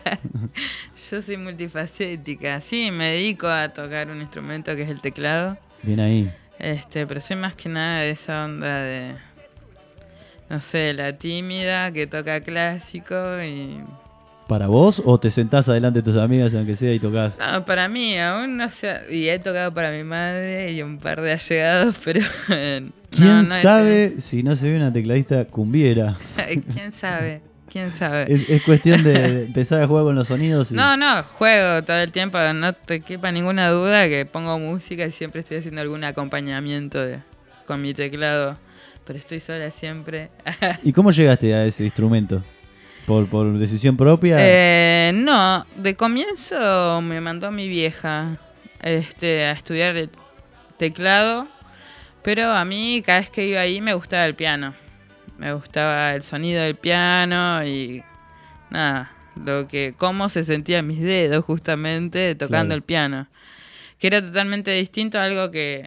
Yo soy multifacética. Sí, me dedico a tocar un instrumento que es el teclado. Bien ahí. Pero soy más que nada de esa onda de, no sé, la tímida que toca clásico y... ¿Para vos o te sentás adelante de tus amigas aunque sea y tocás? No, para mí, aún no sé. Y he tocado para mi madre y un par de allegados, pero... ¿Quién sabe si no se ve una tecladista cumbiera? ¿Quién sabe? ¿Quién sabe? Es cuestión de empezar a jugar con los sonidos. Y... No, juego todo el tiempo. No te quepa ninguna duda que pongo música y siempre estoy haciendo algún acompañamiento con mi teclado. Pero estoy sola siempre. ¿Y cómo llegaste a ese instrumento? ¿Por decisión propia? No, de comienzo me mandó mi vieja a estudiar el teclado, pero a mí cada vez que iba ahí me gustaba el piano. Me gustaba el sonido del piano y nada, cómo se sentían mis dedos justamente tocando Claro. el piano. Que era totalmente distinto a algo que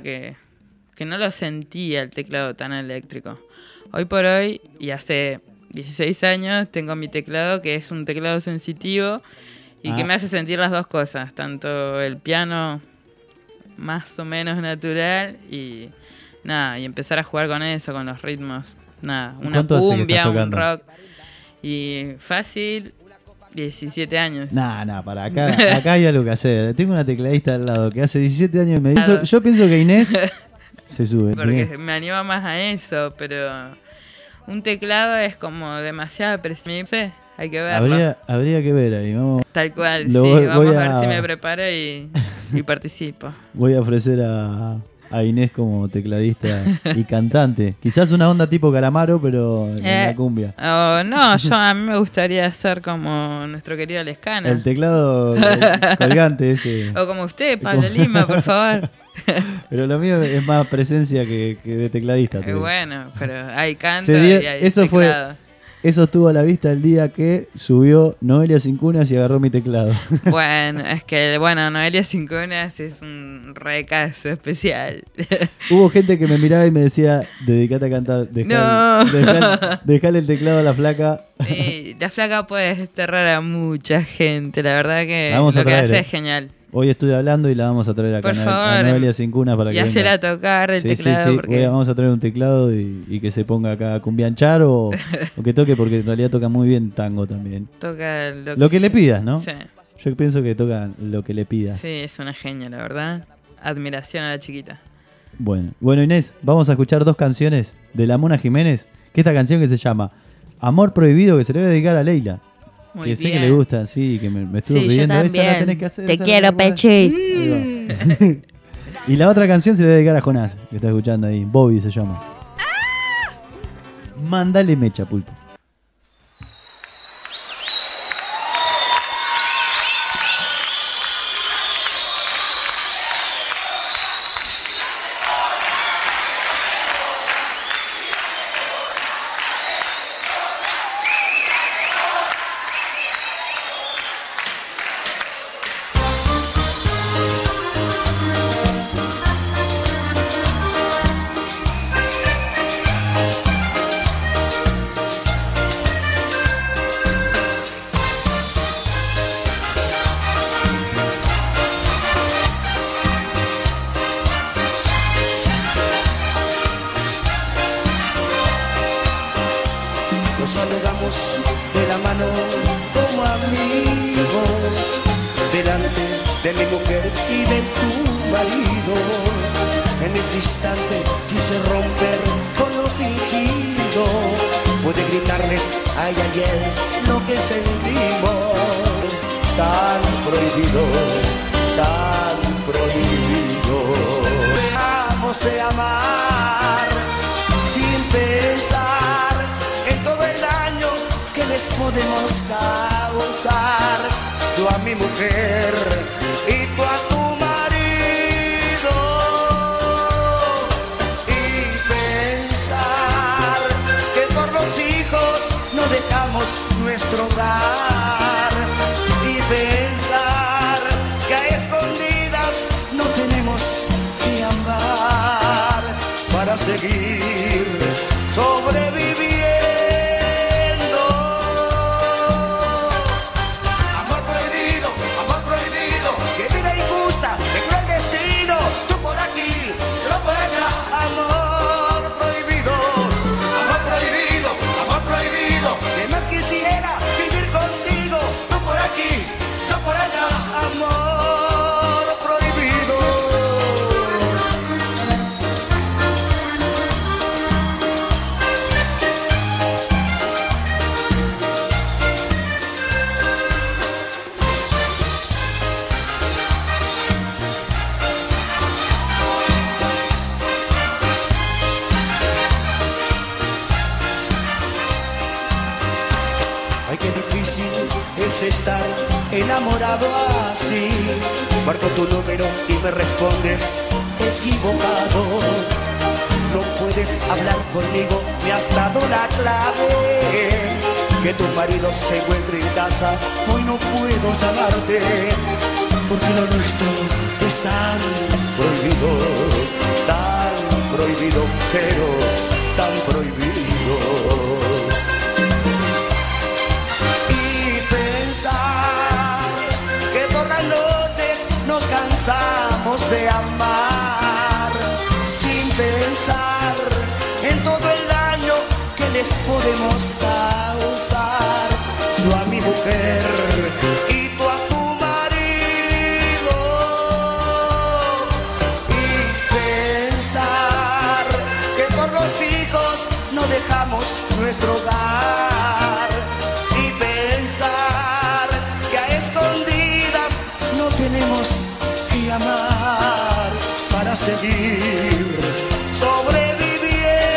no lo sentía el teclado tan eléctrico. Hoy por hoy, y hace 16 años, tengo mi teclado que es un teclado sensitivo y que me hace sentir las dos cosas, tanto el piano más o menos natural y empezar a jugar con eso, con los ritmos. Una ¿Cuánto hace que cumbia, estás un tocando? rock. Y fácil, 17 años. Para acá hay algo que hacer. Tengo una tecladista al lado que hace 17 años y me dice, yo pienso que Inés se sube. Porque me anima más a eso, pero un teclado es como demasiada presión. No sé, hay que verlo. Habría que ver ahí. Vamos, Tal cual, voy vamos a a ver si me preparo y participo. Voy a ofrecer a Inés como tecladista y cantante. Quizás una onda tipo Calamaro, pero en la cumbia. No, a mí me gustaría ser como nuestro querido Lescano. El teclado colgante ese. O como usted, Pablo Lima, por favor. Pero lo mío es más presencia que de tecladista. Bueno, pero hay canto y hay eso teclado. Eso estuvo a la vista el día que subió Noelia Cincunas y agarró mi teclado. Bueno, es que Noelia Cincunas es un re caso especial. Hubo gente que me miraba y me decía, dedicate a cantar, dejale el teclado a la flaca. Sí, la flaca puede desterrar a mucha gente, la verdad que Vamos a lo que traer, hace es genial. Hoy estoy hablando y la vamos a traer acá Por a favor, Noelia Cincunas para y que hacela venga. tocar el Sí, teclado. Sí. Porque... Vamos a traer un teclado y que se ponga acá a cumbianchar o que toque, porque en realidad toca muy bien tango también. Toca lo que le pidas, ¿no? Sí. Yo pienso que toca lo que le pidas. Sí, es una genia, la verdad. Admiración a la chiquita. Bueno, Inés, vamos a escuchar 2 canciones de la Mona Jiménez, que esta canción que se llama Amor Prohibido, que se le voy a dedicar a Leila. Muy que bien. sé que le gusta, sí, que me estuvo Sí, pidiendo yo esa, la también. tenés que hacer. Te esa quiero, la tenés que Pechit. hacer. Y la otra canción se le voy a dedicar a Jonás, que está escuchando ahí, Bobby se llama. Mándale mecha, pulpo. vamos de la mano como amigos, delante de mi mujer y de tu marido. En ese instante quise romper con lo fingido, pude gritarles a ella y él lo que sentimos. Tan prohibido, tan prohibido. Dejamos de amar sin pensar en todo el daño que les podemos causar. Yo a mi mujer y tú a tu marido. Y pensar que por los hijos no dejamos nuestro hogar. Y pensar que a escondidas no tenemos que amar para seguir sobreviviendo. Amor prohibido, qué vida injusta, qué cruel destino. Tú por aquí, yo por allá. Amor prohibido, que más quisiera vivir contigo. Tú por aquí, yo por allá. Amor prohibido. Ay, qué difícil es estar enamorado así. Marco tu número y me respondes equivocado. No puedes hablar conmigo, me has dado la clave. Que tu marido se encuentre en casa, hoy no puedo llamarte, porque lo nuestro es tan prohibido, pero tan prohibido. Nos cansamos de amar sin pensar en todo el daño que les podemos causar. Yo a mi mujer y tú a tu marido. Y pensar que por los hijos no dejamos nuestro hogar. Y pensar que a escondidas no tenemos que amar para seguir sobreviviendo.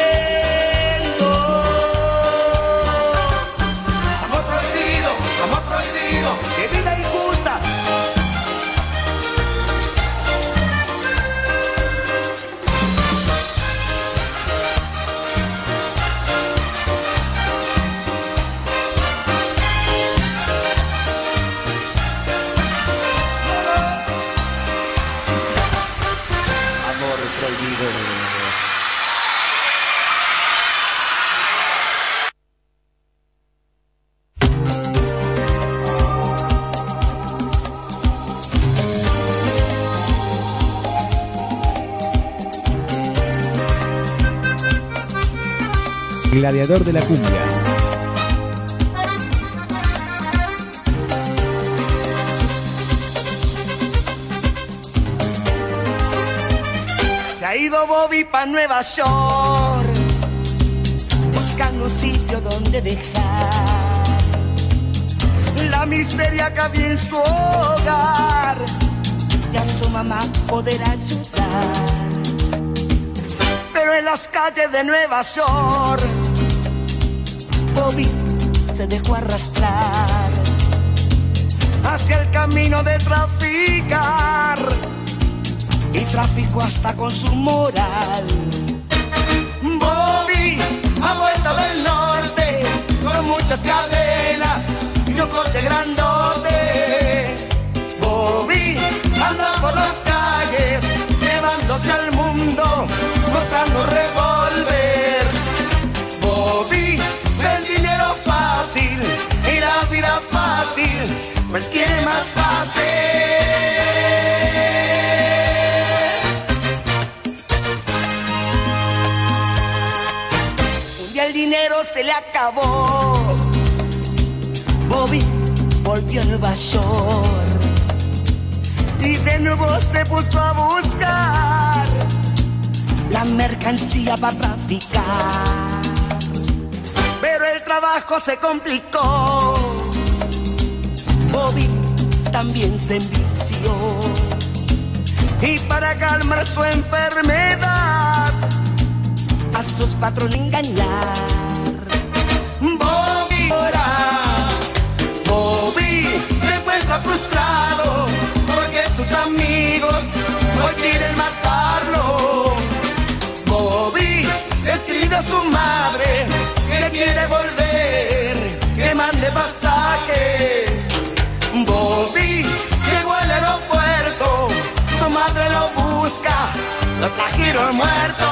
Amor prohibido, qué vida injusta. Gladiador de la cumbia. Se ha ido Bobby pa' Nueva York, buscando un sitio donde dejar la miseria que había en su hogar y a su mamá poder ayudar. Pero en las calles de Nueva York, Bobby se dejó arrastrar hacia el camino de traficar y traficó hasta con su moral. Bobby ha vuelto del norte con muchas cadenas y un coche grandote. Bobby anda por las calles llevándose al mundo, mostrando revólver. Bobby ve el dinero fácil y la vida fácil, pues quiere más fácil. Un día el dinero se le acabó volvió a Nueva York y de nuevo se puso a buscar la mercancía para traficar. Pero el trabajo se complicó, Bobby también se envició y para calmar su enfermedad a sus patrones engañar. Bobby llora, Bobby se encuentra frustrado porque sus amigos hoy quieren matarlo. Bobby escribe a su madre que quiere volver, que mande pasaje. Bobby llegó al aeropuerto, su madre lo busca, lo trajeron muerto.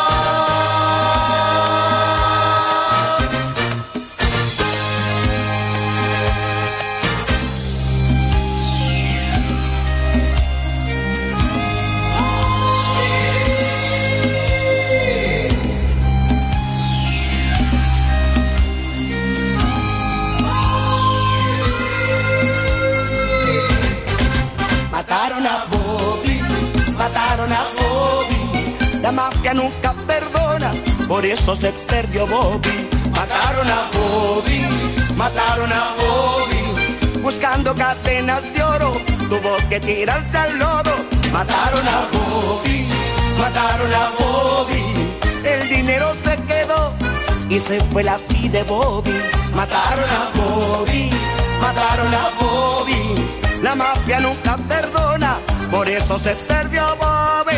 Mataron a Bobby, mataron a Bobby. La mafia nunca perdona, por eso se perdió Bobby. Mataron a Bobby, mataron a Bobby. Buscando cadenas de oro, tuvo que tirarse al lodo. Mataron a Bobby, mataron a Bobby. El dinero se quedó y se fue la vida de Bobby. Mataron a Bobby, mataron a Bobby. La mafia nunca perdona, por eso se perdió Bobby.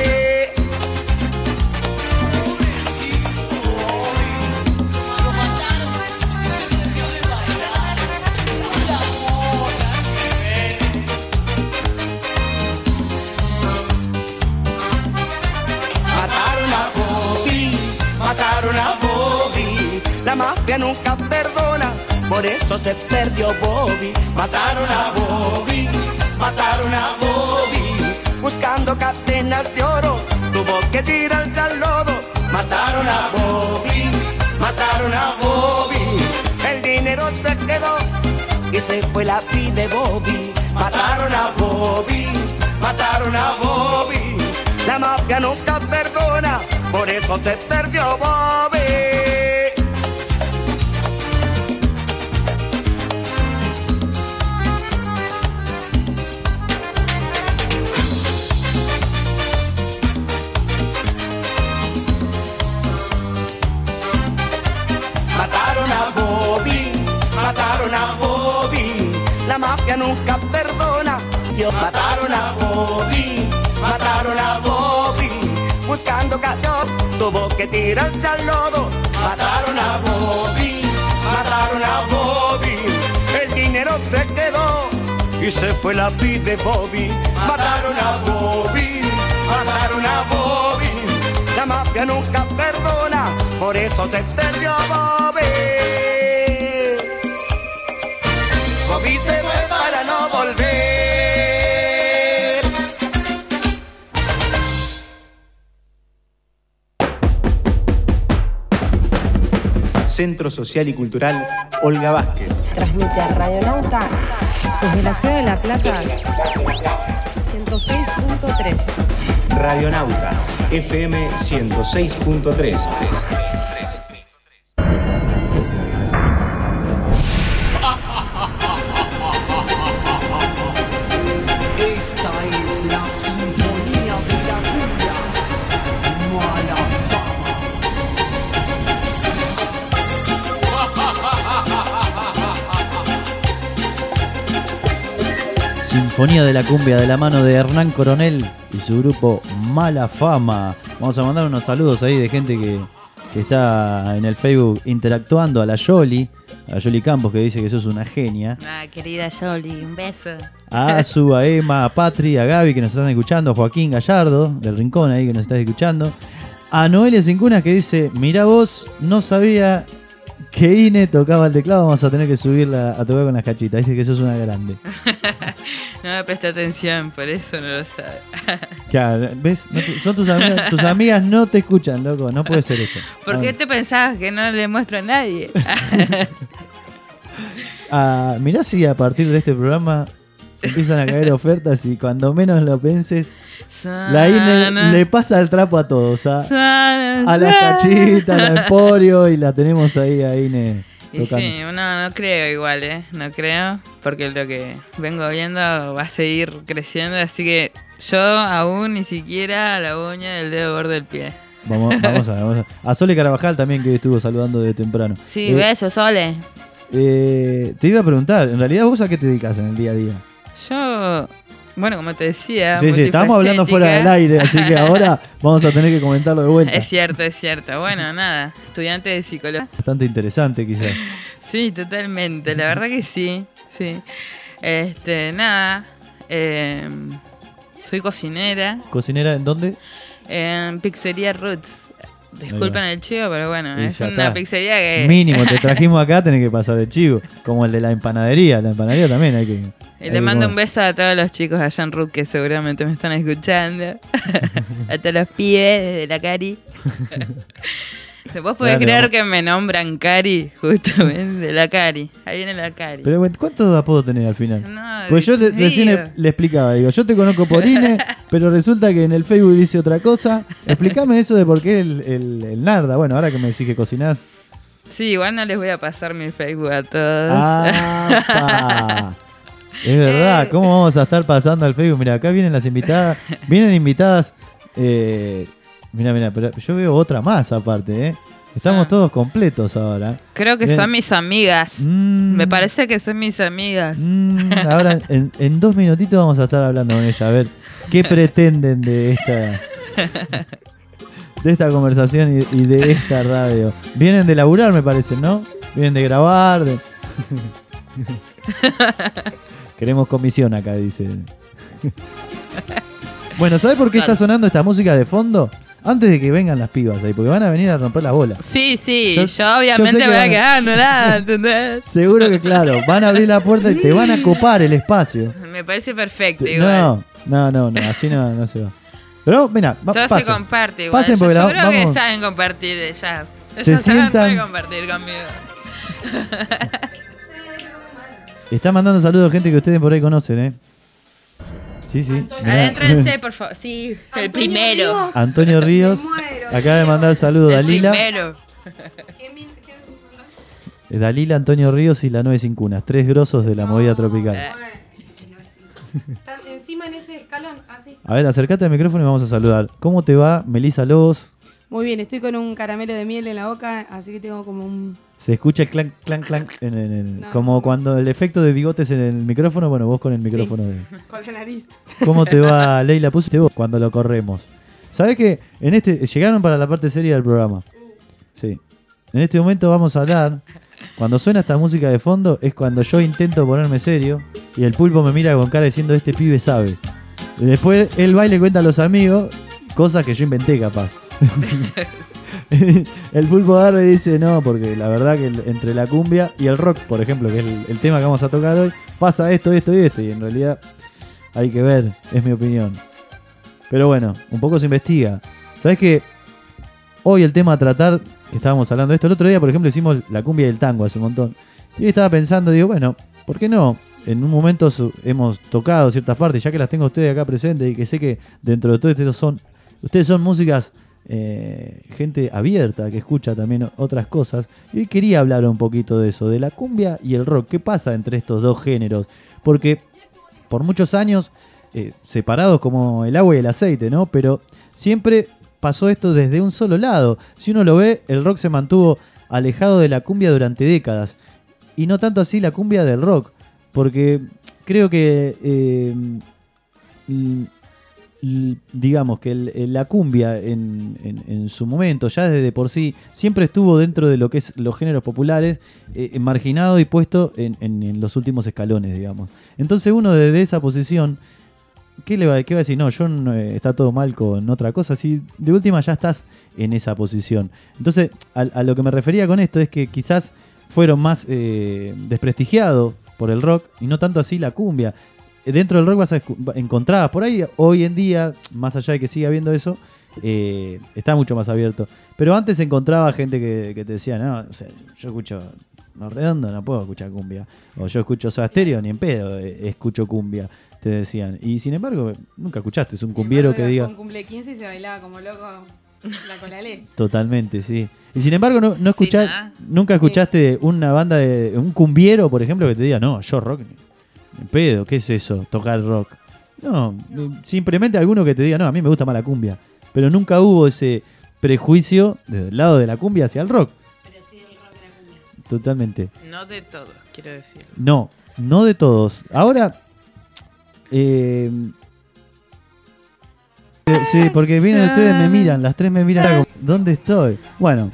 Mataron a Bobby, mataron a Bobby. La mafia nunca perdona, por eso se perdió Bobby. Mataron a Bobby, mataron a Bobby. Buscando cadenas de oro, tuvo que tirarse al lodo. Mataron a Bobby, mataron a Bobby. El dinero se quedó y se fue la vida de Bobby. Mataron a Bobby, mataron a Bobby. La mafia nunca perdona, por eso se perdió Bobby. Mataron a Bobby, mataron a Bobby. La mafia nunca perdona. Dios, mataron a Bobby, mataron a Bobby. Buscando cachorro, tuvo que tirarse al lodo. Mataron a Bobby, mataron a Bobby. El dinero se quedó y se fue la vida de Bobby. Mataron a Bobby, mataron a Bobby. La mafia nunca perdona, por eso se perdió Bobby. Bobby se fue para no volver. Centro Social y Cultural Olga Vázquez. Transmite a Radionauta desde la ciudad de La Plata 106.3. Radionauta FM 106.3. Esta es la sinfonía de la cumbia, Mala Fama. Sinfonía de la cumbia de la mano de Hernán Coronel y su grupo Mala Fama. Vamos a mandar unos saludos ahí de gente que está en el Facebook interactuando. A la Yoli Campos, que dice que sos una genia. Ah, querida Yoli, un beso. A Azu, a Emma, a Patri, a Gaby, que nos están escuchando. A Joaquín Gallardo, del Rincón, ahí, que nos está escuchando. A Noelia Cincunas, que dice: mirá vos, no sabía que Ine tocaba el teclado. Vamos a tener que subirla a tocar con las cachitas. Dice que sos una grande. No me presta atención, por eso no lo sabe. Claro, ¿ves? No, son tus amigas. Tus amigas no te escuchan, loco. No puede ser esto. ¿Por qué te pensabas que no le muestro a nadie? mirá si a partir de este programa empiezan a caer ofertas y cuando menos lo penses, la INE le pasa el trapo a todos. A las cachitas, a la Emporio, y la tenemos ahí a INE tocando. Y sí, no creo igual, no creo, porque lo que vengo viendo va a seguir creciendo, así que yo aún ni siquiera la uña del dedo gordo del pie. Vamos a Sole Carabajal también, que estuvo saludando de temprano. Sí, besos, Sole. Te iba a preguntar, en realidad, ¿vos a qué te dedicas en el día a día? Yo, bueno, como te decía, Sí, estábamos hablando fuera del aire, así que ahora vamos a tener que comentarlo de vuelta. Es cierto. Bueno, nada, estudiante de psicología. Bastante interesante, quizás. Sí, totalmente, la verdad que sí. Nada, soy cocinera. ¿Cocinera en dónde? En Pizzería Roots. Disculpen el chivo, pero bueno, Y es ya una está. pizzería que... Mínimo, te trajimos acá, tenés que pasar el chivo. Como el de la empanadería. La empanadería también hay que... Y le mando un beso a todos los chicos allá en Ruth que seguramente me están escuchando. A todos los pibes de la Cari. ¿Vos podés creer que me nombran Cari? Justamente, de la Cari. Ahí viene la Cari. Pero ¿cuántos apodos tenés al final? No, pues yo recién le explicaba, digo, yo te conozco por INE, pero resulta que en el Facebook dice otra cosa. Explícame eso de por qué el Narda. Bueno, ahora que me decís que cocinás. Sí, igual no les voy a pasar mi Facebook a todos. Es verdad, ¿cómo vamos a estar pasando al Facebook? Mira, acá vienen las invitadas. Vienen invitadas. Mira, pero yo veo otra más aparte, Estamos todos completos ahora. Creo que son mis amigas. Me parece que son mis amigas. Ahora, en 2 minutitos vamos a estar hablando con ella. A ver, ¿qué pretenden de esta conversación y de esta radio? Vienen de laburar, me parece, ¿no? Vienen de grabar. Queremos comisión acá, dice. Bueno, ¿sabes por qué está sonando esta música de fondo? Antes de que vengan las pibas ahí, porque van a venir a romper las bolas. Sí, yo obviamente me voy a quedar anulada, ¿entendés? Seguro que claro, van a abrir la puerta y te van a copar el espacio. Me parece perfecto igual. No, así no se va. Pero mira, todo se comparte igual. Pasen yo porque creo que vamos. saben compartir ellas. Se Ellas saben sientan. compartir conmigo. Está mandando saludos gente que ustedes por ahí conocen, Sí. Adéntrense, por favor. Sí, el primero. Antonio Ríos acaba de mandar saludos. Dalila. Primero. Dalila, Antonio Ríos y la 9 Sin Cunas. 3 grosos de la movida tropical. Están encima en ese escalón, así. A ver, acércate al micrófono y vamos a saludar. ¿Cómo te va, Melissa Lobos? Muy bien, estoy con un caramelo de miel en la boca, así que tengo como un... Se escucha el clank, clank, clank. Como cuando el efecto de bigotes en el micrófono. Bueno, vos con el micrófono. Sí. Con la nariz. ¿Cómo te va, Leila? Pusiste vos cuando lo corremos. ¿Sabés que llegaron para la parte seria del programa? Sí. En este momento vamos a hablar. Cuando suena esta música de fondo es cuando yo intento ponerme serio y el pulpo me mira con cara diciendo este pibe sabe. Y después él va y le cuenta a los amigos cosas que yo inventé capaz. El pulpo agarra y dice no, porque la verdad que entre la cumbia y el rock, por ejemplo, que es el tema que vamos a tocar hoy, pasa esto y en realidad hay que ver, es mi opinión. Pero bueno, un poco se investiga. ¿Sabés que hoy el tema a tratar, que estábamos hablando de esto, el otro día por ejemplo hicimos la cumbia y el tango hace un montón, y estaba pensando, digo, bueno, ¿por qué no? En un momento hemos tocado ciertas partes, ya que las tengo ustedes acá presentes y que sé que dentro de todo ustedes son músicas, gente abierta que escucha también otras cosas, y quería hablar un poquito de eso, de la cumbia y el rock. ¿Qué pasa entre estos dos géneros? Porque por muchos años separados como el agua y el aceite, ¿no? Pero siempre pasó esto desde un solo lado. Si uno lo ve, el rock se mantuvo alejado de la cumbia durante décadas, y no tanto así la cumbia del rock, porque creo que digamos que la cumbia en su momento, ya desde por sí, siempre estuvo dentro de lo que es los géneros populares, marginado y puesto en los últimos escalones, digamos. Entonces uno desde esa posición, ¿qué va a decir? No, está todo mal con otra cosa. Si de última ya estás en esa posición. Entonces, a lo que me refería con esto es que quizás fueron más desprestigiados por el rock y no tanto así la cumbia. Dentro del rock vas a encontrar por ahí, hoy en día, más allá de que siga habiendo eso, está mucho más abierto. Pero antes encontraba gente que te decía, no, o sea, yo escucho Los Redondos no puedo escuchar cumbia. O yo escucho Soda Stereo, ni en pedo escucho cumbia, te decían. Y sin embargo, nunca escuchaste, es un cumbiero que diga... Con cumple 15 y se bailaba como loco la colalé. Totalmente, sí. Y sin embargo, no nunca escuchaste una banda de un cumbiero, por ejemplo, que te diga, no, yo rock, ni pedo, ¿qué es eso? Tocar rock. No, simplemente alguno que te diga, no, a mí me gusta más la cumbia. Pero nunca hubo ese prejuicio desde el lado de la cumbia hacia el rock. Pero sí el rock y la cumbia. Totalmente. No de todos, quiero decir. No de todos. Ahora, sí, porque vienen ustedes, me miran, las tres me miran, ¿dónde estoy? Bueno,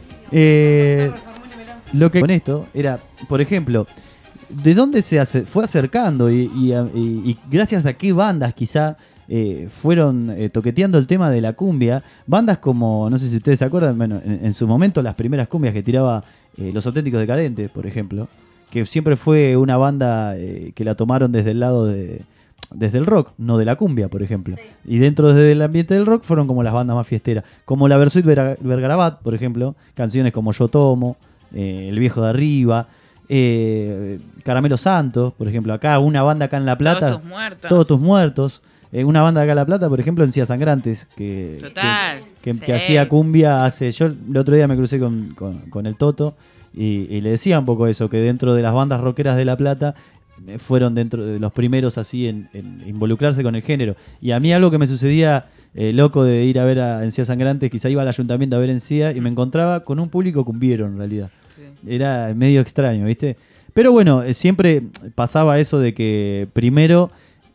lo que con esto era, por ejemplo, ¿de dónde se fue acercando y gracias a qué bandas quizá fueron toqueteando el tema de la cumbia? Bandas como, no sé si ustedes se acuerdan, bueno, en su momento las primeras cumbias que tiraba Los Auténticos Decadentes, por ejemplo, que siempre fue una banda que la tomaron desde el lado desde el rock, no de la cumbia, por ejemplo. Sí. Y dentro del ambiente del rock fueron como las bandas más fiesteras, como la Versuit Vergarabat, por ejemplo, canciones como Yo Tomo, El Viejo de Arriba, Caramelo Santos, por ejemplo, acá una banda acá en La Plata, Todos tus muertos, una banda acá en La Plata, por ejemplo, Encías Sangrantes, que hacía cumbia yo el otro día me crucé con el Toto y le decía un poco eso, que dentro de las bandas rockeras de La Plata fueron dentro de los primeros así en involucrarse con el género. Y a mí algo que me sucedía loco de ir a ver a Encías Sangrantes, quizá iba al ayuntamiento a ver Encías y me encontraba con un público cumbiero en realidad. Sí. Era medio extraño, ¿viste? Pero bueno, siempre pasaba eso de que primero,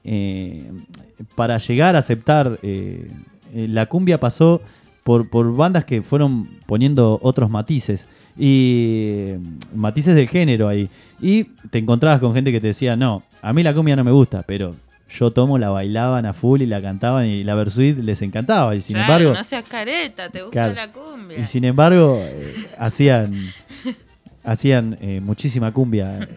para llegar a aceptar la cumbia pasó por bandas que fueron poniendo otros matices. Y matices del género ahí. Y te encontrabas con gente que te decía, no, a mí la cumbia no me gusta, pero Yo Tomo la bailaban a full y la cantaban y la Versuit les encantaba. Y sin embargo, no seas careta, te gusta la cumbia. Y sin embargo, hacían muchísima cumbia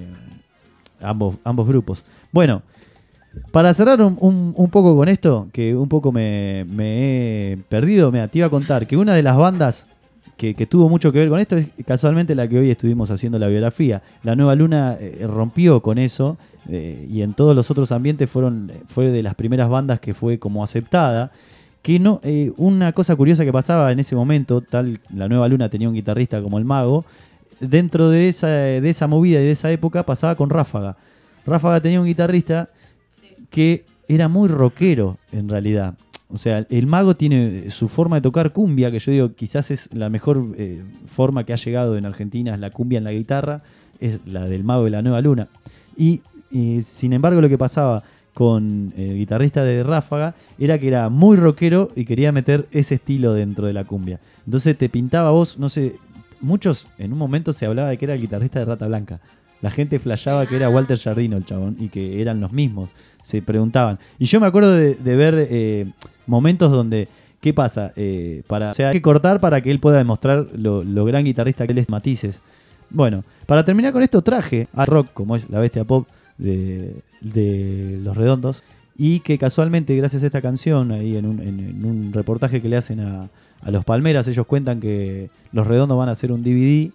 ambos grupos. Bueno, para cerrar un poco con esto, que un poco me he perdido, te iba a contar que una de las bandas que tuvo mucho que ver con esto es casualmente la que hoy estuvimos haciendo la biografía. La Nueva Luna rompió con eso y en todos los otros ambientes fue de las primeras bandas que fue como aceptada. Que no, una cosa curiosa que pasaba en ese momento, la Nueva Luna tenía un guitarrista como el Mago. Dentro de esa movida y de esa época pasaba con Ráfaga. Ráfaga tenía un guitarrista que era muy rockero en realidad. O sea, el Mago tiene su forma de tocar cumbia, que yo digo quizás es la mejor forma que ha llegado en Argentina, es la cumbia en la guitarra, es la del Mago de la Nueva Luna. Y sin embargo lo que pasaba con el guitarrista de Ráfaga era que era muy rockero y quería meter ese estilo dentro de la cumbia. Entonces te pintaba vos, no sé, muchos en un momento se hablaba de que era el guitarrista de Rata Blanca. La gente flasheaba que era Walter Jardino el chabón y que eran los mismos. Se preguntaban. Y yo me acuerdo de ver momentos donde, ¿qué pasa? Hay que cortar para que él pueda demostrar lo gran guitarrista que él es, matices. Bueno, para terminar con esto traje a rock, como es La Bestia Pop de Los Redondos, y que casualmente gracias a esta canción, ahí en un reportaje que le hacen a Los Palmeras, ellos cuentan que Los Redondos van a hacer un DVD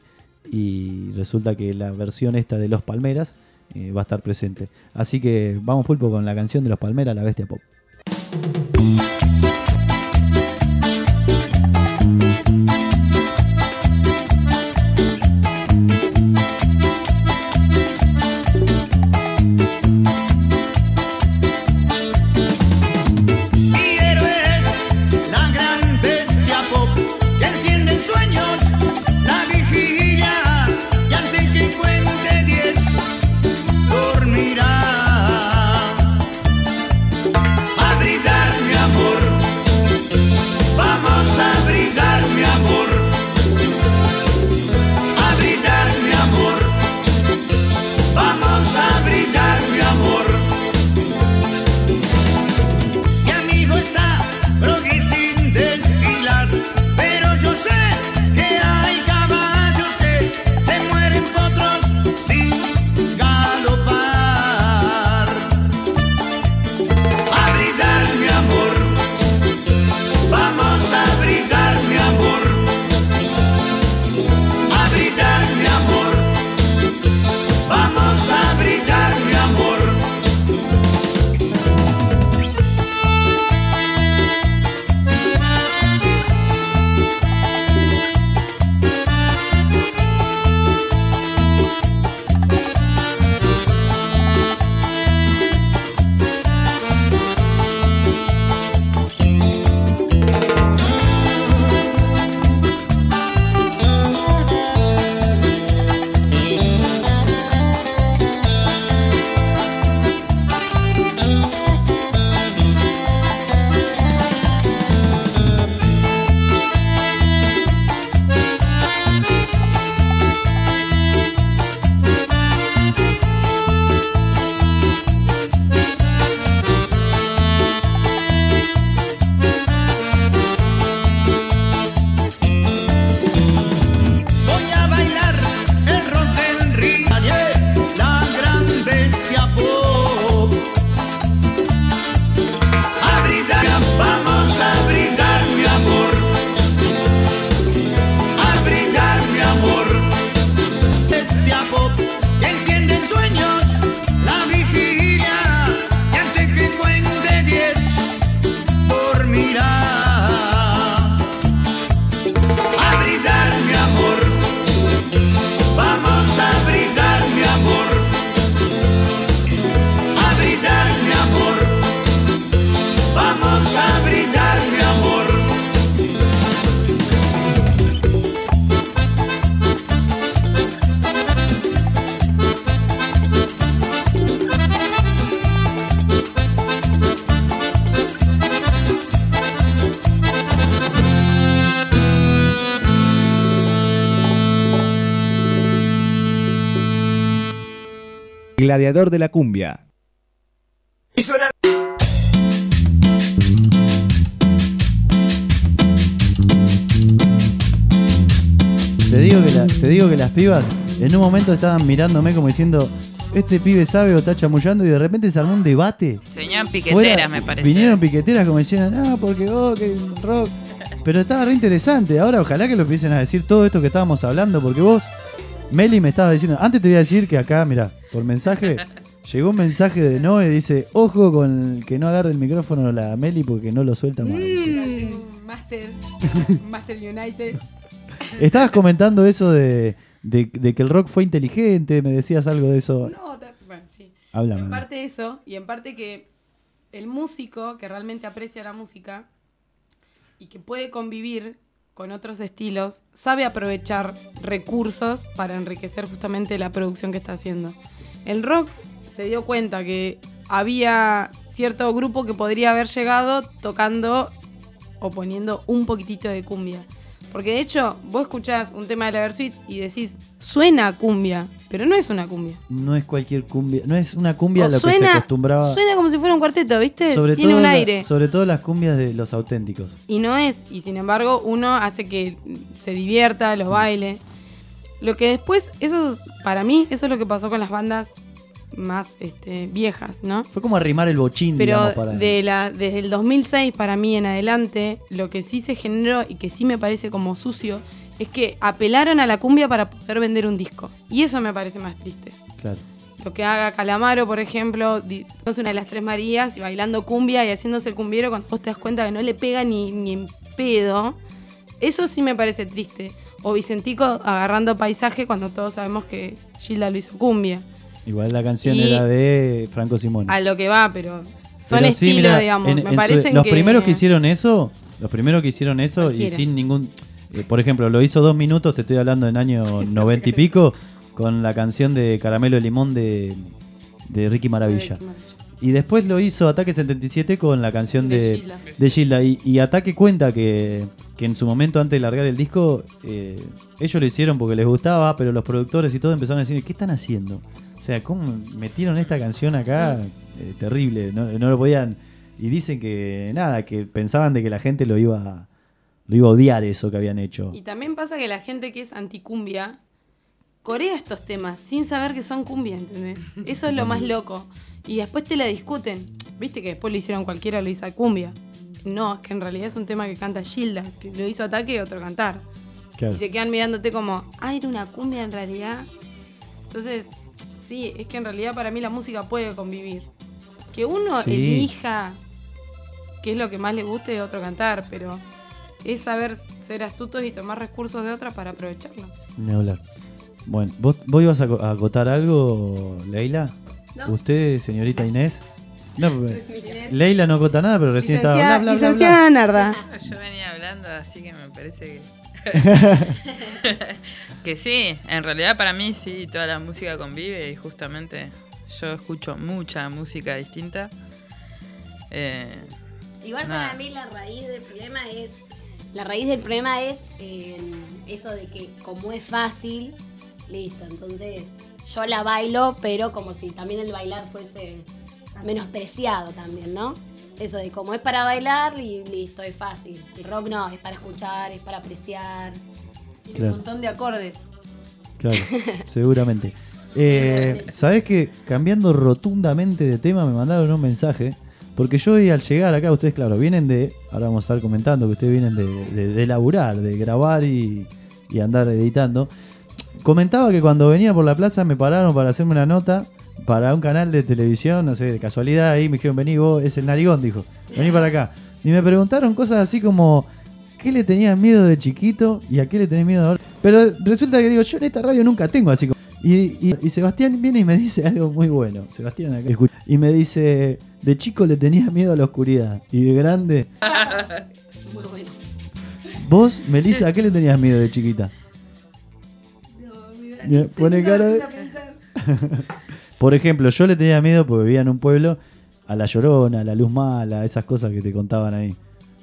y resulta que la versión esta de Los Palmeras va a estar presente. Así que vamos pulpo con la canción de Los Palmeras, La Bestia Pop. Brillar gladiador de la cumbia. Te digo que las pibas en un momento estaban mirándome como diciendo, este pibe sabe o está chamullando, y de repente se armó un debate. Se venían piqueteras, me parece. Vinieron piqueteras como diciendo, porque vos, que rock. Pero estaba re interesante. Ahora ojalá que lo empiecen a decir todo esto que estábamos hablando, porque vos, Meli, me estabas diciendo, antes te voy a decir que acá, mirá, por mensaje, llegó un mensaje de Noé, dice, ojo con el que no agarre el micrófono la Meli porque no lo suelta mal. Master United. Estabas comentando eso de que el rock fue inteligente, me decías algo de eso. No, bueno, sí. Háblame. En parte eso, y en parte que el músico que realmente aprecia la música y que puede convivir con otros estilos, sabe aprovechar recursos para enriquecer justamente la producción que está haciendo. El rock se dio cuenta que había cierto grupo que podría haber llegado tocando o poniendo un poquitito de cumbia. Porque de hecho, vos escuchás un tema de la Versuit y decís, suena a cumbia, pero no es una cumbia. No es cualquier cumbia, no es una cumbia a lo suena, que se acostumbraba. Suena como si fuera un cuarteto, ¿viste? Sobre Tiene todo un aire. Sobre todo las cumbias de los auténticos. Y no es, y sin embargo uno hace que se divierta, lo baile. Lo que después, eso para mí, eso es lo que pasó con las bandas más viejas, ¿no? Fue como arrimar el bochín, pero digamos, para... desde el 2006 para mí en adelante, lo que sí se generó y que sí me parece como sucio es que apelaron a la cumbia para poder vender un disco. Y eso me parece más triste. Claro. Lo que haga Calamaro, por ejemplo, es una de las Tres Marías y bailando cumbia y haciéndose el cumbiero cuando vos te das cuenta que no le pega ni en pedo. Eso sí me parece triste. O Vicentico agarrando paisaje cuando todos sabemos que Gilda lo hizo cumbia. Igual la canción era de Franco Simone. A lo que va, pero son pero estilos, sí, mirá, digamos. Me parecen los que... primeros que hicieron eso y sin ningún... por ejemplo, lo hizo 2 minutos, te estoy hablando en año 90 y pico, con la canción de Caramelo de Limón de Ricky Maravilla. Y después lo hizo Ataque 77 con la canción de Gilda. Y Ataque cuenta que en su momento, antes de largar el disco, ellos lo hicieron porque les gustaba, pero los productores y todo empezaron a decir, ¿qué están haciendo? O sea, ¿cómo metieron esta canción acá? Terrible, no lo podían... Y dicen que nada, que pensaban de que la gente lo iba a odiar eso que habían hecho. Y también pasa que la gente que es anticumbia corea estos temas sin saber que son cumbia, ¿entendés? Eso es lo más loco. Y después te la discuten. Viste que después lo hicieron cualquiera, lo hizo a cumbia. No, es que en realidad es un tema que canta Gilda, que lo hizo Ataque y otro cantar. Claro. Y se quedan mirándote como, era una cumbia en realidad. Entonces, sí, es que en realidad para mí la música puede convivir. Que uno elija qué es lo que más le guste de otro cantar, pero es saber ser astutos y tomar recursos de otras para aprovecharlo. Ni hablar. Bueno, ¿vos ibas a acotar algo, Leila? No. ¿Usted, señorita Inés? No, Leila no acota nada, pero recién estaba bla. Licenciada Narda. Yo venía hablando, así que me parece que sí, en realidad para mí sí, toda la música convive y justamente yo escucho mucha música distinta. Igual para mí la raíz del problema es eso de que como es fácil, listo, entonces yo la bailo, pero como si también el bailar fuese menospreciado también, ¿no? Eso de como es para bailar y listo, es fácil. El rock no, es para escuchar, es para apreciar. Tiene un montón de acordes. Claro, seguramente. ¿Sabés qué? Cambiando rotundamente de tema, me mandaron un mensaje. Porque yo al llegar acá, ustedes, claro, vienen ahora vamos a estar comentando que ustedes vienen de laburar, de grabar y andar editando. Comentaba que cuando venía por la plaza me pararon para hacerme una nota para un canal de televisión, no sé, de casualidad, ahí me dijeron, vení vos, es el Narigón, dijo, vení para acá. Y me preguntaron cosas así como, ¿qué le tenías miedo de chiquito y a qué le tenés miedo ahora? Pero resulta que digo, yo en esta radio nunca tengo así como... Y Sebastián viene y me dice algo muy bueno. Sebastián acá escucha. Y me dice, de chico le tenía miedo a la oscuridad. Y de grande... Muy bueno. ¿Vos, Melissa, a qué le tenías miedo de chiquita? No, pone cara de... Por ejemplo, yo le tenía miedo porque vivía en un pueblo a la Llorona, a la Luz Mala, esas cosas que te contaban ahí.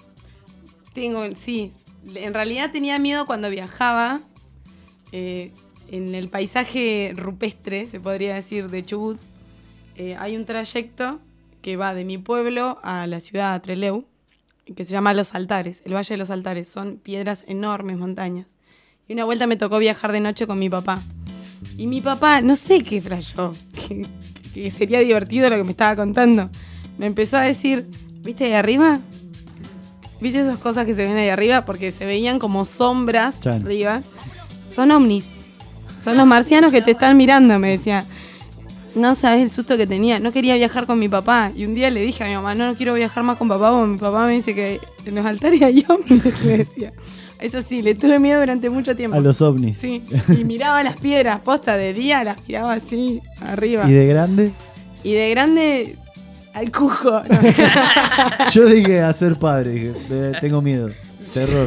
Sí. En realidad tenía miedo cuando viajaba en el paisaje rupestre, se podría decir, de Chubut. hay un trayecto que va de mi pueblo a la ciudad de Trelew, que se llama Los Altares, el Valle de los Altares. Son piedras enormes, montañas. Y una vuelta me tocó viajar de noche con mi papá. Y mi papá, no sé qué flashó, que sería divertido lo que me estaba contando. Me empezó a decir, ¿viste ahí arriba? ¿Viste esas cosas que se ven ahí arriba? Porque se veían como sombras arriba. Son ovnis. Son los marcianos que te están mirando, me decía. No sabes el susto que tenía. No quería viajar con mi papá. Y un día le dije a mi mamá, no quiero viajar más con papá, porque mi papá me dice que en los altares hay ovnis, me decía. Eso sí, le tuve miedo durante mucho tiempo. A los ovnis. Sí, y miraba las piedras, posta de día, las miraba así, arriba. ¿Y de grande? Y de grande, al cujo. No. Yo dije a ser padre, dije, tengo miedo, terror.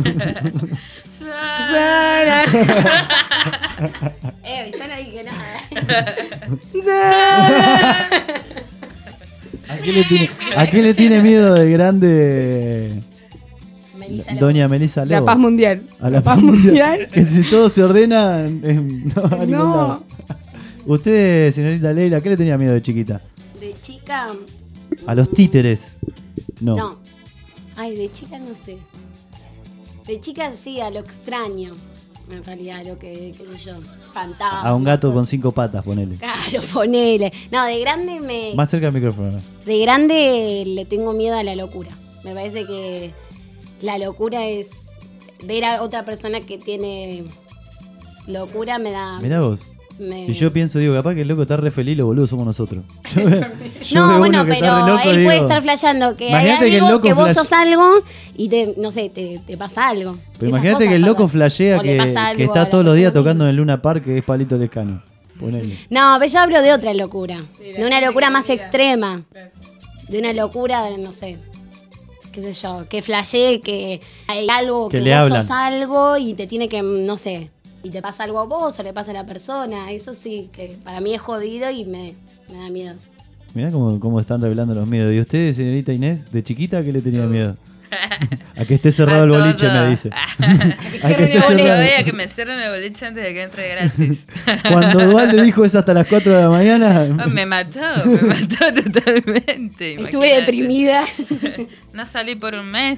Sara. Yo no dije nada. Sara. ¿A qué le tiene miedo de grande doña Melissa Leo? La paz mundial. A la paz mundial. Que si todo se ordena, no va a ningún lado. Usted, señorita Leila, ¿a qué le tenía miedo de chiquita? De chica... A los títeres. No. Ay, de chica no sé. De chica sí, a lo extraño. En realidad, a lo que, qué sé yo, fantasma. A un gato con 5 patas, ponele. Claro, ponele. No, de grande me... Más cerca del micrófono. De grande le tengo miedo a la locura. Me parece que la locura es... Ver a otra persona que tiene locura me da... Mirá vos. Y yo pienso, digo, capaz que el loco está re feliz, los boludos somos nosotros. No, bueno, pero él puede estar flasheando que hay algo, que vos sos algo y no sé, te pasa algo. Pero imagínate que el loco flashea que está todos los días tocando en el Luna Park, que es Palito Lescano. Ponele. No, pero yo hablo de otra locura. De una locura más extrema. De una locura, no sé, qué sé yo, que flashee que hay algo, que vos sos algo y te tiene que, no sé... Y te pasa algo a vos o le pasa a la persona. Eso sí, que para mí es jodido y me da miedo. Mirá cómo están revelando los miedos. ¿Y usted, señorita Inés, de chiquita, a qué le tenía miedo? A que esté cerrado el boliche, me dice. A que esté cerrado. A que me cierren el boliche antes de que entre gratis. Cuando Dualde dijo eso hasta las 4 de la mañana... Me mató totalmente. Estuve deprimida. No salí por un mes.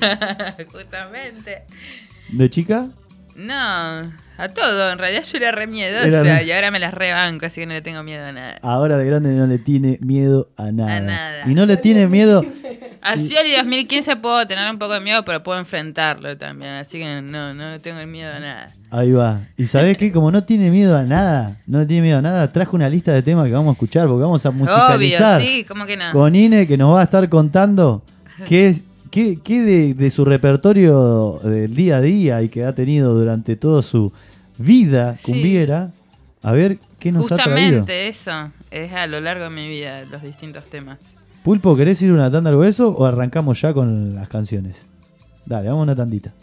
Justamente. ¿De chica? No, a todo. En realidad yo era re miedosa y ahora me las rebanco, así que no le tengo miedo a nada. Ahora de grande no le tiene miedo a nada. A nada. Y no le tiene miedo... Así al 2015 puedo tener un poco de miedo, pero puedo enfrentarlo también. Así que no tengo miedo a nada. Ahí va. ¿Y sabés qué? Como no tiene miedo a nada, trajo una lista de temas que vamos a escuchar, porque vamos a musicalizar. Obvio, sí, ¿cómo que no? Con Ine, que nos va a estar contando qué de su repertorio del día a día y que ha tenido durante toda su vida cumbiera. A ver qué nos ha traído. Justamente eso es a lo largo de mi vida, los distintos temas. Pulpo, ¿querés ir una tanda algo de eso o arrancamos ya con las canciones? Dale, vamos a una tandita.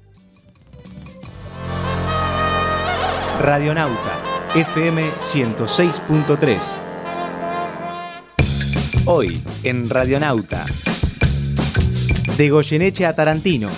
Radionauta, FM 106.3. Hoy, en Radionauta, de Goyeneche a Tarantino.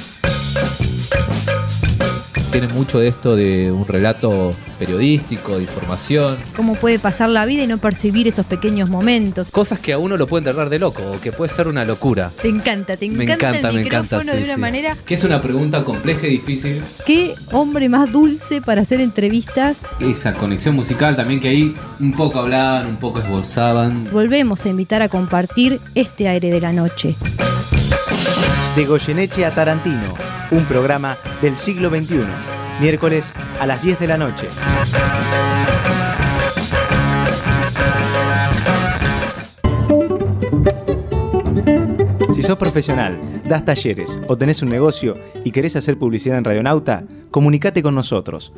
Tiene mucho de esto de un relato periodístico, de información. Cómo puede pasar la vida y no percibir esos pequeños momentos. Cosas que a uno lo pueden tratar de loco, o que puede ser una locura. Te encanta el micrófono de una manera... Que es una pregunta compleja y difícil. ¿Qué hombre más dulce para hacer entrevistas? Esa conexión musical también que ahí un poco hablaban, un poco esbozaban. Volvemos a invitar a compartir este aire de la noche. De Goyeneche a Tarantino, un programa del siglo XXI, miércoles a las 10 de la noche. Si sos profesional, das talleres o tenés un negocio y querés hacer publicidad en Radionauta, comunicate con nosotros.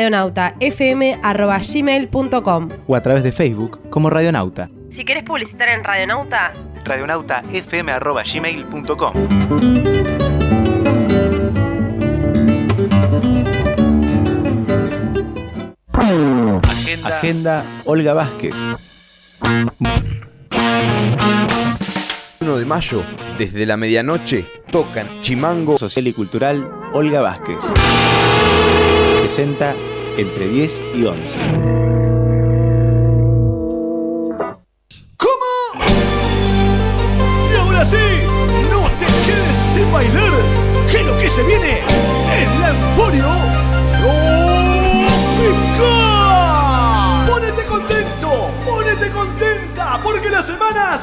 radionautafm@gmail.com o a través de Facebook como Radionauta. Si querés publicitar en Radionauta, radionautafm@gmail.com. Agenda Olga Vázquez. 1 de mayo, desde la medianoche, tocan Chimango Social y Cultural Olga Vázquez. 60 entre 10 y 11.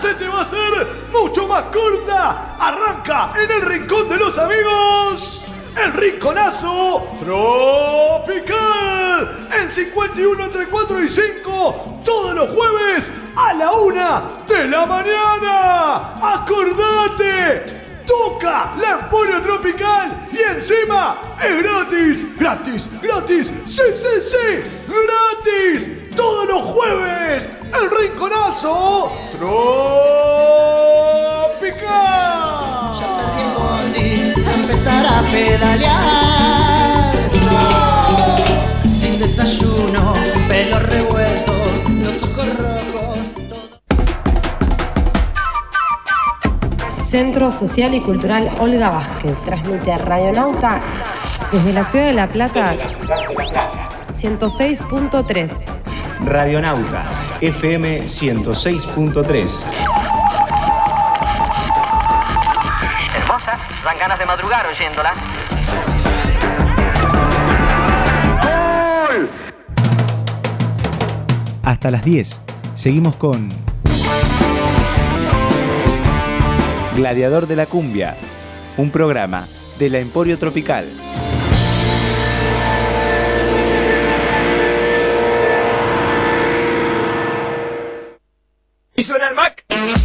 se te va a hacer mucho más corta. Arranca en el rincón de los amigos. El Rinconazo Tropical en 51 entre 4 y 5 todos los jueves a la 1 de la mañana. ¡Acordate! Toca la Emporio Tropical y encima es gratis, gratis, gratis, sí, sí, sí, gratis. Todos los jueves el Rinconazo Tropical. Empezar a pedalear, sin desayuno, pelo revuelto, los ojos rojos. Centro Social y Cultural Olga Vázquez transmite Radionauta desde la ciudad de La Plata 106.3. Radionauta FM 106.3. Hermosa, dan ganas de madrugar oyéndola. Hasta las 10. Seguimos con Gladiador de la Cumbia, un programa de la Emporio Tropical. ¿Y suena el Mac?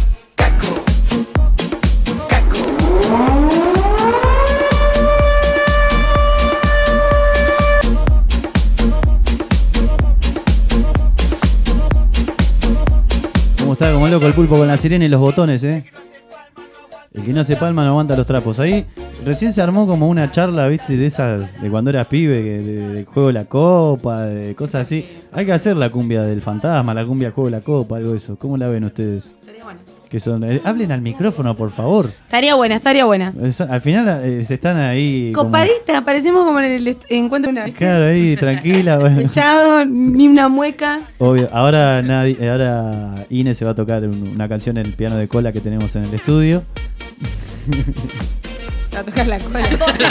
¿Cómo está? Como loco el pulpo con la sirena y los botones, ¿eh? El que no se palma no aguanta los trapos. Ahí recién se armó como una charla, ¿viste? De esas, de cuando eras pibe, de juego de la copa, de cosas así. Hay que hacer la cumbia del fantasma, la cumbia juego de la copa, algo de eso. ¿Cómo la ven ustedes? Estaría buena. Que son, hablen al micrófono, por favor. Estaría buena, estaría buena. Al final se están ahí. Copadita, parecemos como en el encuentro de una vez. Claro, ahí, tranquila. Bueno. Echado, ni una mueca. Obvio. Ahora Ine se va a tocar una canción en el piano de cola que tenemos en el estudio. Se va a tocar la cola.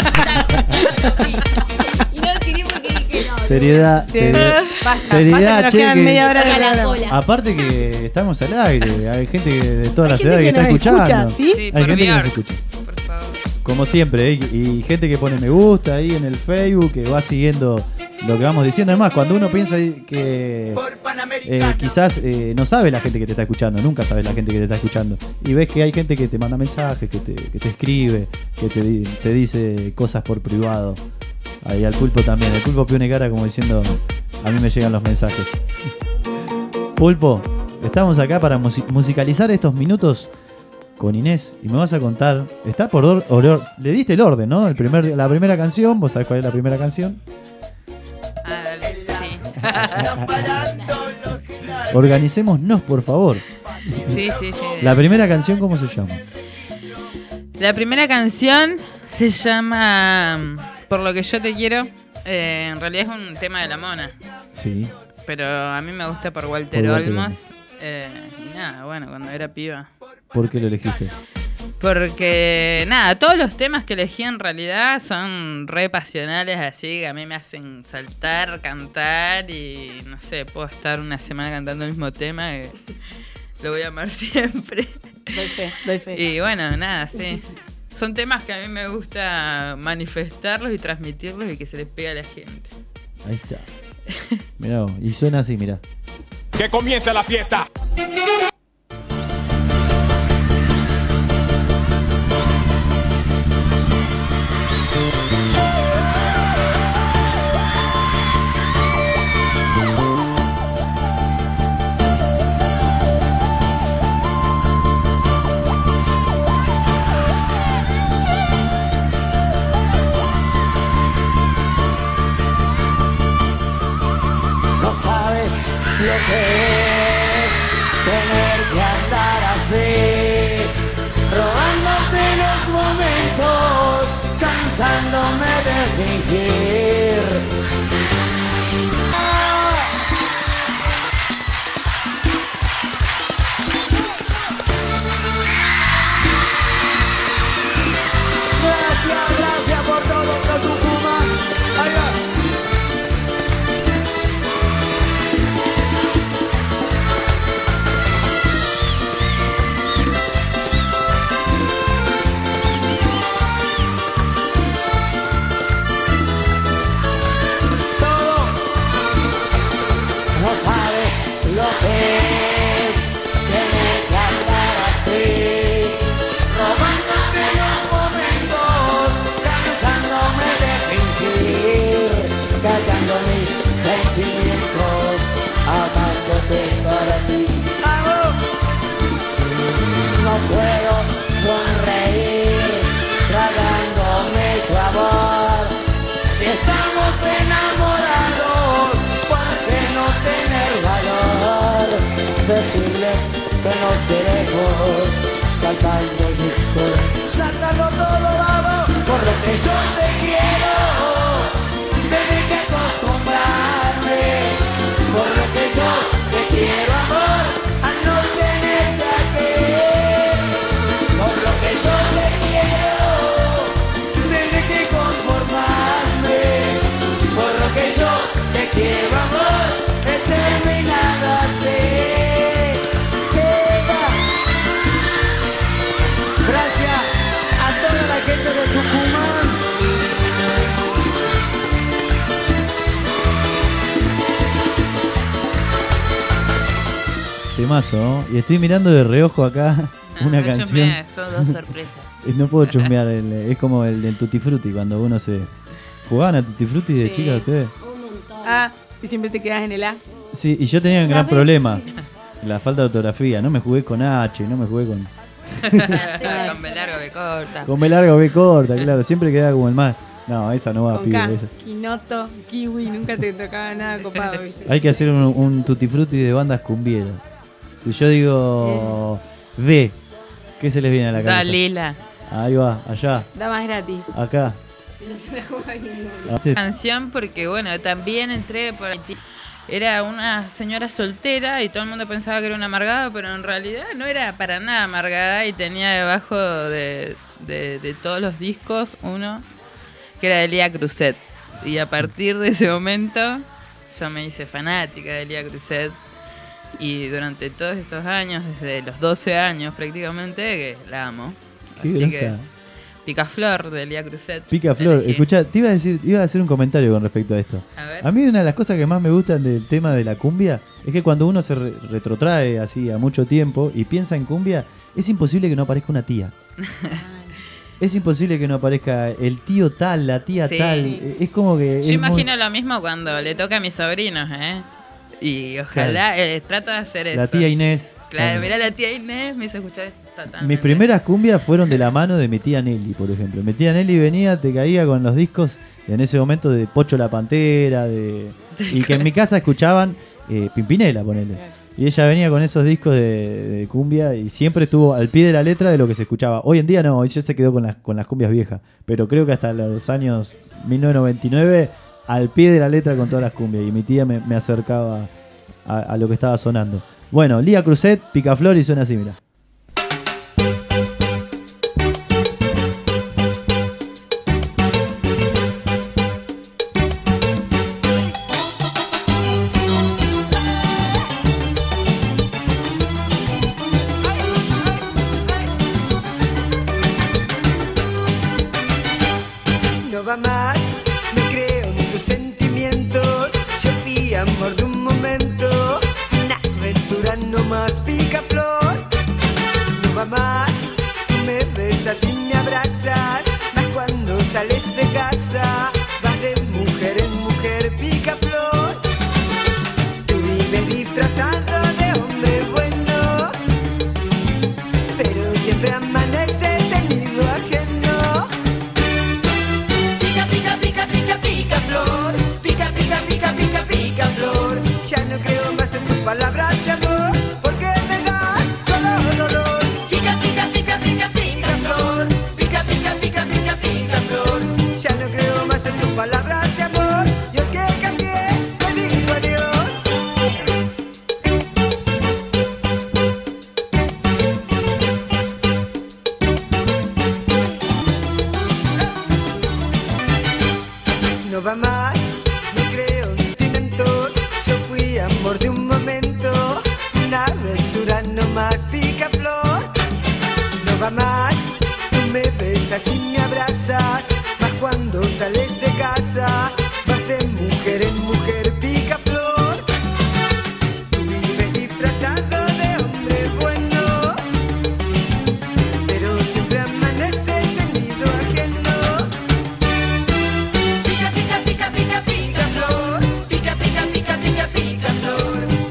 Y no quería porque dije no. Seriedad, seriedad, nos che. quedan media hora de la cola. Aparte que estamos al aire, hay gente de todas las gente edades que está nos escuchando. escucha, ¿sí? Sí, Hay por gente que nos VR, escucha. por favor. Como siempre, y gente que pone me gusta ahí en el Facebook, que va siguiendo lo que vamos diciendo. Además, cuando uno piensa que quizás no sabe la gente que te está escuchando, nunca sabes la gente que te está escuchando, y ves que hay gente que te manda mensajes, que te escribe, que te dice cosas por privado. Ahí al pulpo también, el pulpo pone cara como diciendo, a mí me llegan los mensajes. Pulpo, estamos acá para musicalizar estos minutos con Inés y me vas a contar, está por le diste el orden, ¿no? La primera canción, vos sabés cuál es la primera canción. Ah, dale, sí. Organicémonos, por favor. Sí. La primera canción, ¿cómo se llama? La primera canción se llama Por lo que yo te quiero. En realidad es un tema de La Mona. Sí. Pero a mí me gusta por Walter Olmos. Y nada, bueno, cuando era piba. ¿Por qué lo elegiste? Porque, nada, todos los temas que elegí en realidad son re pasionales, así que a mí me hacen saltar, cantar y, no sé, puedo estar una semana cantando el mismo tema que lo voy a amar siempre. Doy fe. Y bueno, nada, sí. Son temas que a mí me gusta manifestarlos y transmitirlos y que se les pegue a la gente. Ahí está. Mirá, y suena así, mirá. ¡Que comience la fiesta! No sabes lo que es tener que andar así, robándote los momentos, cansándome de fingir. Gracias por todo, Tucumán. Ahí va. Estamos enamorados, ¿por qué no tener valor? Decirles que nos queremos, saltando todo vamos, por lo que yo te quiero. Tengo que acostumbrarme, por lo que yo te quiero, amor, a no tenerte aquí. Por lo que yo te quiero, tengo que conformarme. Por lo que yo te quiero, amor, determinada se queda. Gracias a toda la gente de Tucumán. Temazo, ¿no? Y estoy mirando de reojo acá una no canción. chusmees, son dos sorpresas. No puedo chusmear, es como el del Tutti Frutti, cuando uno se... ¿Jugaban a Tutti Frutti de Sí. chicas ustedes? Y siempre te quedas en el A. Sí, y yo tenía un gran problema, la falta de ortografía. No me jugué con H, no me jugué con... Con B largo, B corta. Con B larga o B corta, claro. Siempre quedaba como el más... No, esa no va, Con pibe. K, Esa. Quinoto, Kiwi, nunca te tocaba nada copado, ¿viste? Hay que hacer un Tutti Frutti de bandas cumbieras. Si yo digo D, ¿qué se les viene a la cabeza? Dalila. Ahí va, allá, Da más gratis. acá. Si no se me juega ninguno. Canción porque, bueno, también entré por... Era una señora soltera y todo el mundo pensaba que era una amargada, pero en realidad no era para nada amargada y tenía debajo de todos los discos uno que era de Lía Cruzet. Y a partir de ese momento yo me hice fanática de Lía Cruzet y durante todos estos años, desde los 12 años prácticamente, que la amo. Qué Así que grosa. Picaflor de Lía Cruzet. Picaflor, Elegí. escuchá, iba a hacer un comentario con respecto a esto. A ver. A mí una de las cosas que más me gustan del tema de la cumbia es que cuando uno se retrotrae así a mucho tiempo y piensa en cumbia, es imposible que no aparezca una tía. Es imposible que no aparezca el tío tal, la tía Sí. tal. Es como que... Yo es imagino lo mismo cuando le toca a mis sobrinos, ¿eh? Y ojalá trato de hacer eso. La tía Inés. Claro, mirá, la tía Inés me hizo escuchar esto. Mis primeras cumbias fueron de la mano de mi tía Nelly, por ejemplo. Mi tía Nelly venía, te caía con los discos en ese momento de Pocho la Pantera, y que en mi casa escuchaban Pimpinela, ponele. Y ella venía con esos discos de cumbia y siempre estuvo al pie de la letra de lo que se escuchaba. Hoy en día no, ella se quedó con las cumbias viejas. Pero creo que hasta los años 1999, al pie de la letra con todas las cumbias. Y mi tía me acercaba a lo que estaba sonando. Bueno, Lía Cruzet, Picaflor y suena así, mira. No va más, no creo en tus sentimientos. Yo fui amor de un momento, una aventura no más, Picaflor. No va más, tú me besas y me abrazas, mas cuando sales de casa vas de mujer en mujer, Picaflor. Tú vives disfrazado de hombre bueno, pero siempre amaneces en nido ajeno. Pica, pica, pica, pica, pica, flor. Pica, pica, pica, pica, pica, flor. Ya no creo más en tus palabras de amor, porque me das solo dolor. Pica, pica, pica, pica, pica, flor. Pica, pica, pica, pica, pica, flor. Ya no creo más en tus palabras de amor. Yo que cambié, te digo adiós. No va más, no creo en sentimientos. Yo fui amor de un momento, una aventura no más, Picaflor. No va más, tú me besas y me abrazas, mas cuando sales de casa vas de mujer en mujer, Picaflor. Tú vives disfrazado de hombre bueno, pero siempre amaneces en nido ajeno. Pica, pica, pica, pica, pica, flor. Pica, pica, pica, pica, pica, flor.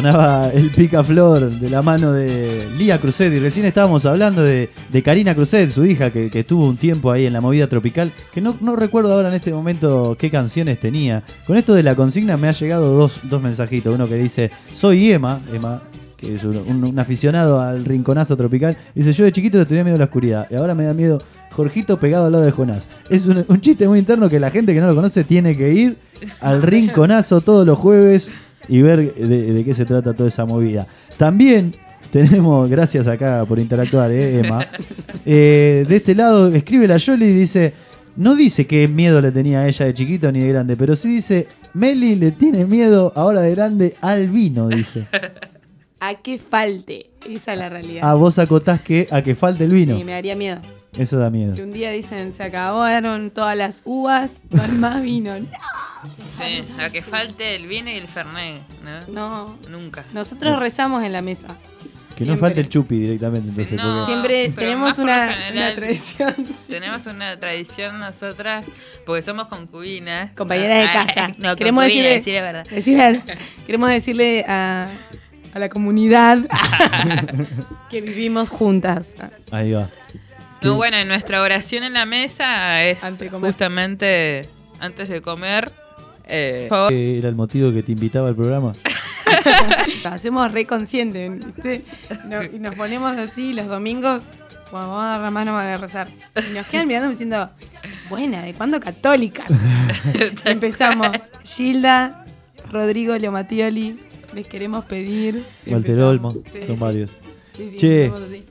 Sonaba el Picaflor de la mano de Lía Cruzet. Y recién estábamos hablando de Karina Cruzet, su hija, que estuvo un tiempo ahí en la movida tropical. Que no recuerdo ahora en este momento qué canciones tenía. Con esto de la consigna me ha llegado dos mensajitos. Uno que dice, soy Emma, que es un aficionado al rinconazo tropical. Dice, yo de chiquito le tenía miedo a la oscuridad y ahora me da miedo Jorgito pegado al lado de Jonás. Es un chiste muy interno que la gente que no lo conoce tiene que ir al rinconazo todos los jueves y ver de qué se trata toda esa movida. También tenemos, gracias acá por interactuar, Emma. De este lado escribe la Yoli y dice, no dice qué miedo le tenía a ella de chiquito ni de grande, pero sí dice, Meli le tiene miedo ahora de grande al vino, dice. A que falte, esa es la realidad. Ah, vos acotás que a que falte el vino. Sí, me daría miedo. Eso da miedo. Si un día dicen, se acabaron todas las uvas, no hay más vino. ¡No! Sí, a que falte el vino y el fernet, ¿no? No. Nunca. Nosotros rezamos en la mesa. Que no falte el chupi directamente. Entonces, No, siempre pero tenemos más por una lo general, tradición. Sí. Tenemos una tradición nosotras, porque somos concubinas. Compañeras de casa. No, Queremos concubinas, decirle, decir la verdad. queremos decirle a la comunidad que vivimos juntas. Ahí va. No, bueno, en nuestra oración en la mesa es justamente antes de comer. ¿Qué era el motivo que te invitaba al programa? Hacemos re conscientes, ¿viste? Y nos ponemos así los domingos, bueno, vamos a dar la mano para rezar. Y nos quedan mirando diciendo, buena, ¿de cuándo católicas? Y empezamos, Gilda, Rodrigo Leomatioli, les queremos pedir. Walter Olmo, son varios. Sí, che,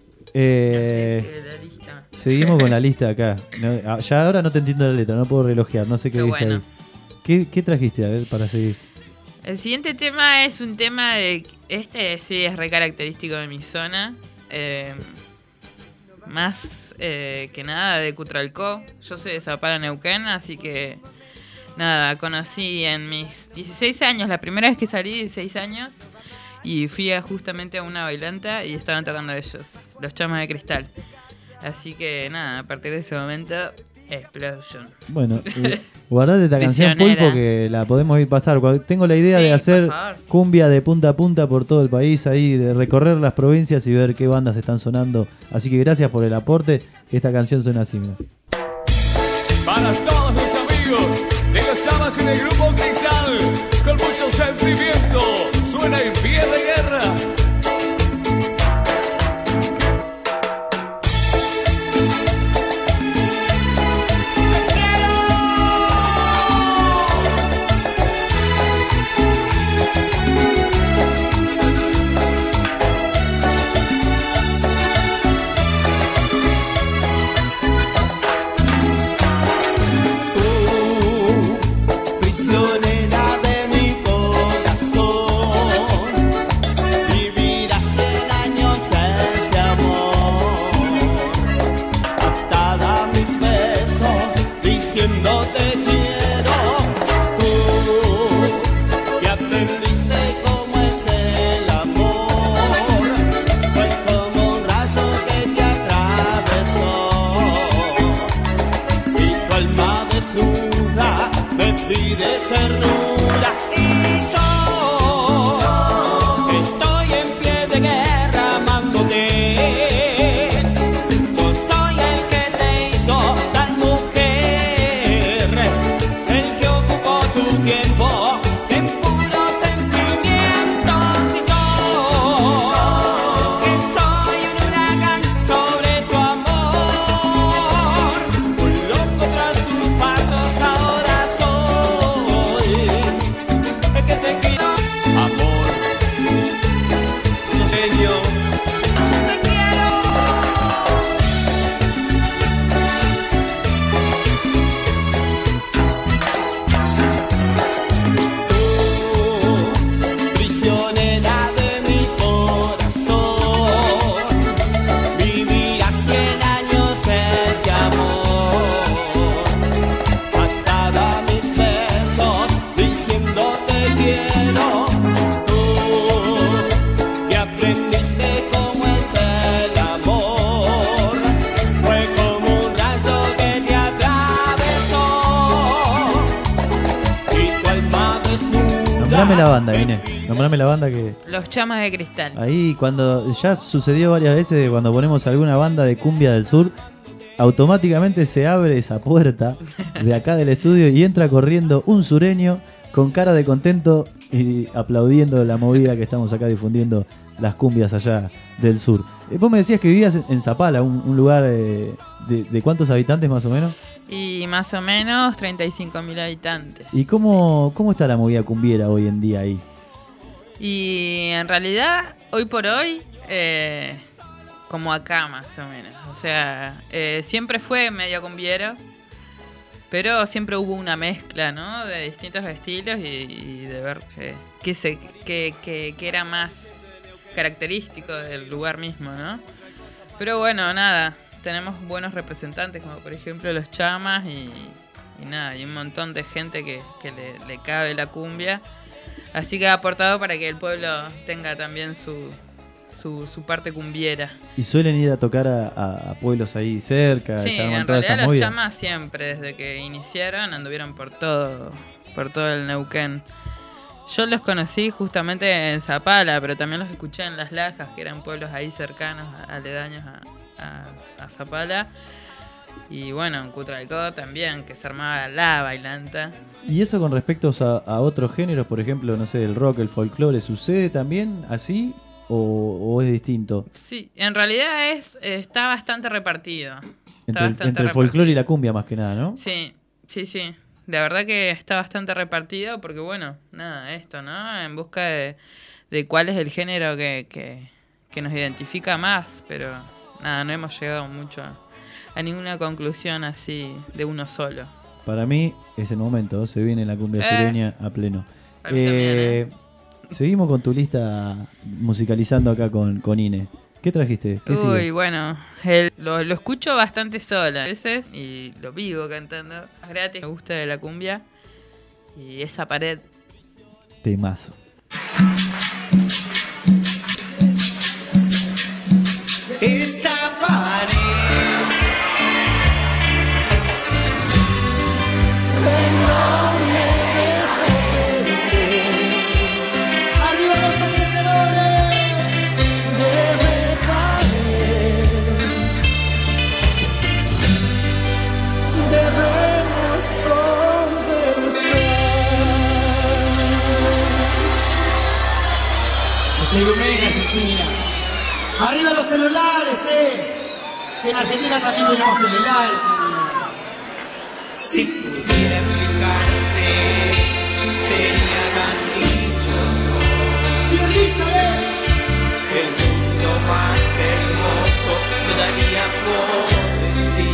seguimos con la lista acá. Ya ahora no te entiendo la letra, no puedo relojear, no sé qué dice ahí. ¿Qué trajiste, a ver, para seguir? El siguiente tema es un tema de... Este sí es re característico de mi zona. Más que nada de Cutralcó. Yo soy de Zapala, Neuquén, así que... Nada, conocí en mis 16 años, la primera vez que salí, 16 años. Y fui justamente a una bailanta y estaban tocando ellos, los Chamas de Cristal. Así que nada, a partir de ese momento... Explosion. Bueno, guardate esta canción, Pulpo, que la podemos ir pasar. Tengo la idea de hacer cumbia de punta a punta por todo el país, ahí de recorrer las provincias y ver qué bandas están sonando. Así que gracias por el aporte. Esta canción suena así, mira. Para todos mis amigos de los Chamas en el Grupo Cristal, con mucho sentimiento, suena en pie de guerra. Prisionera de mi corazón, vivirás 100 años este amor, atada a mis besos, diciendo te quiero. Tú que aprendiste cómo es el amor, fue como un rayo que te atravesó, y tu alma desnuda me pide ternura, y yo estoy en pie de guerra amándote. Yo soy el que te hizo tal mujer, el que ocupó tu tiempo en puros sentimientos, y yo que soy un huracán sobre tu amor, un loco tras tus pasos ahora soy el que te quiero, amor, no señor, te quiero. Tú, prisionera de mi corazón, vivirás 100 años este amor, atada a mis besos, diciendo te quiero. Tú que aprendiste Nombrame la banda, Inés. Nombrame la banda que... Los Chamas de Cristal. Ahí cuando... Ya sucedió varias veces que cuando ponemos alguna banda de cumbia del sur, automáticamente se abre esa puerta de acá del estudio y entra corriendo un sureño con cara de contento y aplaudiendo la movida que estamos acá difundiendo las cumbias allá del sur. Vos me decías que vivías en Zapala, un lugar de ¿cuántos habitantes más o menos? Y más o menos 35.000 habitantes. ¿Y cómo está la movida cumbiera hoy en día ahí? Y en realidad, hoy por hoy, como acá más o menos. O sea, siempre fue medio cumbiero, pero siempre hubo una mezcla, ¿no? De distintos estilos y de ver que era más característico del lugar mismo, ¿no? Pero bueno, nada, tenemos buenos representantes como por ejemplo los Chamas y nada, y un montón de gente que le cabe la cumbia, así que ha aportado para que el pueblo tenga también su parte cumbiera. ¿Y suelen ir a tocar a pueblos ahí cerca? Sí, en realidad los Chamas siempre, desde que iniciaron, anduvieron por todo el Neuquén. Yo los conocí justamente en Zapala, pero también los escuché en Las Lajas, que eran pueblos ahí cercanos, aledaños a Zapala. Y bueno, en Cutralcó también, que se armaba la bailanta. ¿Y eso con respecto a otros géneros, por ejemplo, no sé, el rock, el folclore, sucede también así o es distinto? Sí, en realidad está bastante repartido. Entre el folclore y la cumbia más que nada, ¿no? Sí. La verdad que está bastante repartido porque, bueno, nada, esto, ¿no? En busca de cuál es el género que nos identifica más, pero nada, no hemos llegado mucho a ninguna conclusión así de uno solo. Para mí es el momento, se viene la cumbia sureña a pleno. Para mí también, Seguimos con tu lista musicalizando acá con Ine. ¿Qué trajiste? ¿Qué sigue? Bueno, lo escucho bastante sola a veces y lo vivo cantando. Es gratis, me gusta de la cumbia. Y esa pared. Temazo. Esa pared. Arriba los aceleradores. Debemos conversar. Se ilumina Argentina. Arriba los celulares, que en Argentina también tenemos celulares. Si pudiera explicarte, sería tan dichoso. El mundo más hermoso lo daría por ti.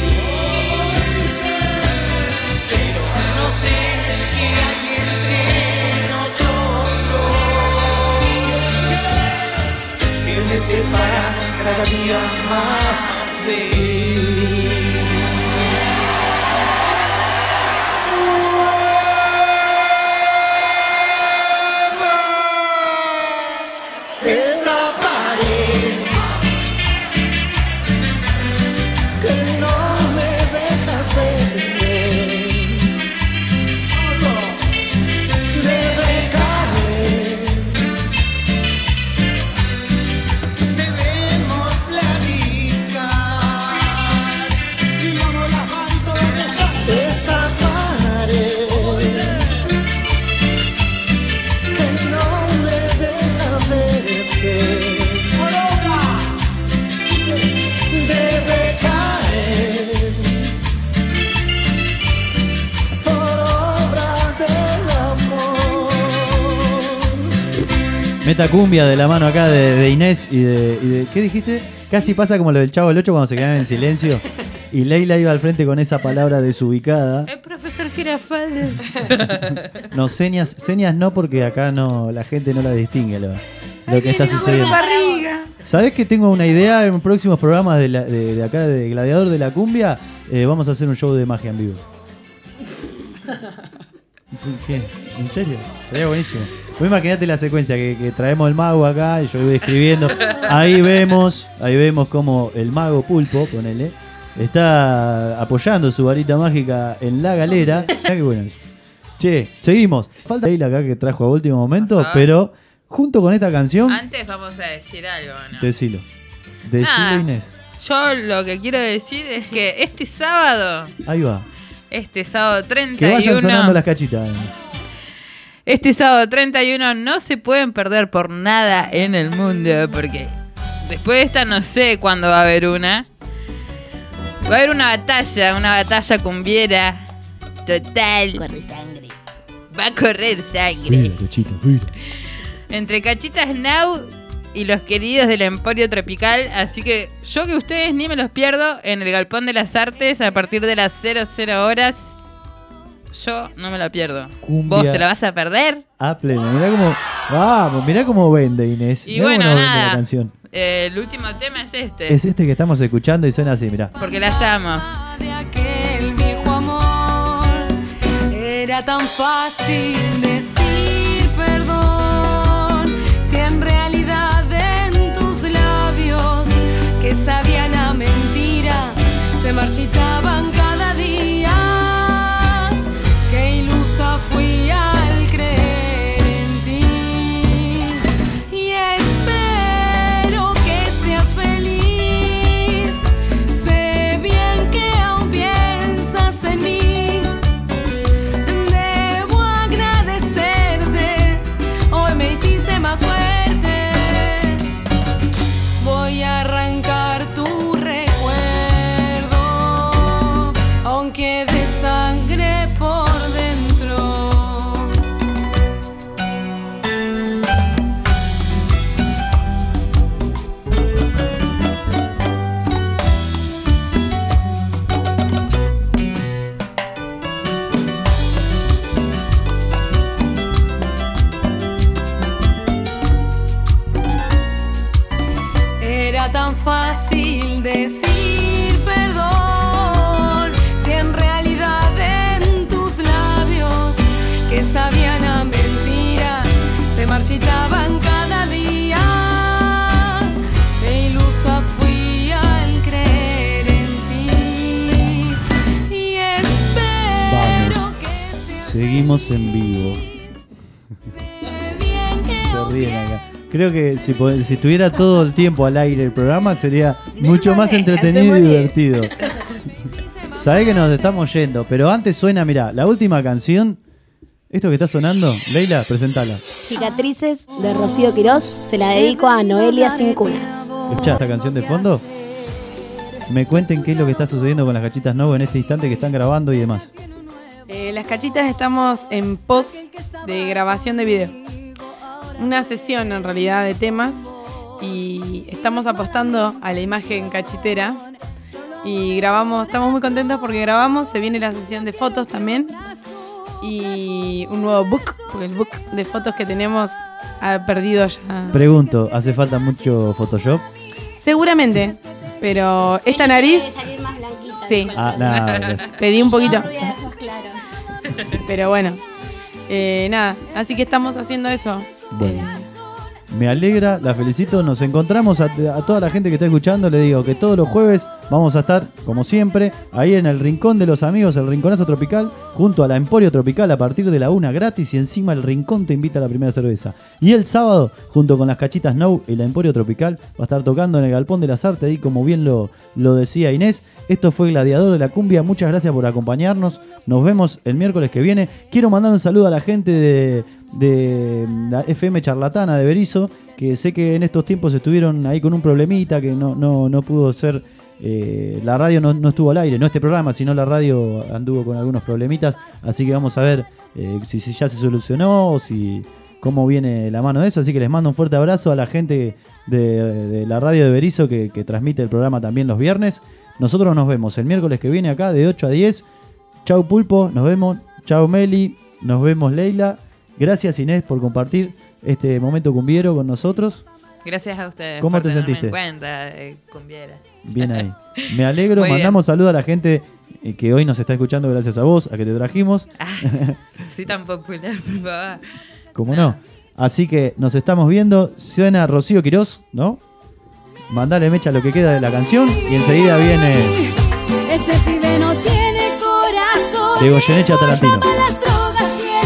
Pero no sé qué hay entre nosotros que me separa cada día más de ti. Esa pared que no me deja ver, debe caer. Debemos planificar y no la mando donde está. Esa pared que no me deja ver. Debe caer por obra del amor. Meta cumbia de la mano acá de Inés y de... ¿Qué dijiste? Casi pasa como lo del Chavo del 8 cuando se quedan en silencio y Leila iba al frente con esa palabra desubicada. El profesor Girafales. No, señas no, porque acá no, la gente no la distingue lo que está sucediendo. Barriga. ¿Sabés que tengo una idea en próximos programas de acá de Gladiador de la Cumbia? Vamos a hacer un show de magia en vivo. ¿Qué? ¿En serio? Sería buenísimo. Vos imaginate la secuencia que traemos el mago acá y yo voy escribiendo. Ahí vemos como el mago Pulpo, ponele, está apoyando su varita mágica en la galera. Mirá qué bueno eso. Che, seguimos. Falta Leila acá que trajo a último momento, Por favor. pero junto con esta canción, Antes vamos a decir algo, ¿no? decilo. Nada. Decilo, Inés. Yo lo que quiero decir es que este sábado Ahí va. 31. Que vayan sonando las cachitas. Este sábado 31 no se pueden perder por nada en el mundo, porque después de esta no sé cuándo va a haber una. Va a haber una batalla cumbiera total. Corre sangre. Va a correr sangre. Mira, cachita, mira. Entre Cachitas Now y los queridos del Emporio Tropical. Así que yo que ustedes ni me los pierdo en el Galpón de las Artes a partir de las 00 horas. Yo no me la pierdo. Cumbia. ¿Vos te la vas a perder? A pleno. Mirá cómo. Vamos, mirá cómo vende Inés. Y Mirá bueno, cómo vende nada. la canción. El último tema es este. Es este que estamos escuchando y suena así, mirá. Porque las amo. El viejo amor era tan fácil decir perdón, si en realidad en tus labios que sabían a mentira se marchitaban cada día. Qué ilusa fui al creer en ti y espero que seas feliz. Sé bien que aún piensas en mí. Debo agradecerte, hoy me hiciste más fuerte. Voy a arrancar tu recuerdo, aunque de sangre por dentro. Era tan fácil decir perdón, si en realidad en tus labios que sabían a mentira se marchitaban cada día. Qué ilusa fui al creer en ti y espero que Seguimos en vivo. Se ríen acá. Creo que si estuviera todo el tiempo al aire el programa sería mucho más entretenido y divertido. Sabés que nos estamos yendo, pero antes suena, mirá, la última canción. Esto que está sonando, Leila, presentala. Cicatrices de Rocío Quirós, se la dedico a Noelia Sin Cunas. Escuchá esta canción de fondo. Me cuenten qué es lo que está sucediendo con las cachitas Novo en este instante que están grabando y demás. Las cachitas estamos en post de grabación de video. Una sesión en realidad de temas y estamos apostando a la imagen cachitera y grabamos, estamos muy contentos porque grabamos, se viene la sesión de fotos también y un nuevo book, porque el book de fotos que tenemos ha perdido ya. Pregunto, ¿hace falta mucho Photoshop? Seguramente, pero esta nariz... Sí, pedí un poquito. Pero bueno, nada, así que estamos haciendo eso. Bueno, me alegra, la felicito. Nos encontramos a toda la gente que está escuchando. Le digo que todos los jueves vamos a estar, como siempre, ahí en el Rincón de los Amigos, el Rinconazo Tropical, junto a la Emporio Tropical a partir de la 1 gratis. Y encima el Rincón te invita a la primera cerveza. Y el sábado, junto con las Cachitas Now y la Emporio Tropical, va a estar tocando en el Galpón de las Artes. Ahí, como bien lo decía Inés, esto fue Gladiador de la Cumbia. Muchas gracias por acompañarnos. Nos vemos el miércoles que viene. Quiero mandar un saludo a la gente de la FM Charlatana de Berizo, que sé que en estos tiempos estuvieron ahí con un problemita, que no pudo ser, la radio no estuvo al aire, no este programa, sino la radio anduvo con algunos problemitas, así que vamos a ver si ya se solucionó o si cómo viene la mano de eso, así que les mando un fuerte abrazo a la gente de la radio de Berizo que transmite el programa también los viernes. Nosotros nos vemos el miércoles que viene acá de 8 a 10. Chau Pulpo, nos vemos. Chau Meli, nos vemos Leila. Gracias Inés por compartir este momento cumbiero con nosotros. Gracias a ustedes. ¿Cómo por te tenerme sentiste? En cuenta, cumbiera. Bien ahí. Me alegro. Muy Mandamos saludos a la gente que hoy nos está escuchando gracias a vos, a que te trajimos. Soy tan popular, por favor. ¿Cómo no? Así que nos estamos viendo. Suena Rocío Quirós, ¿no? Mandale mecha lo que queda de la canción y enseguida viene Ese pibe no tiene corazón. de Goyeneche a Tarantino. Con las drogas y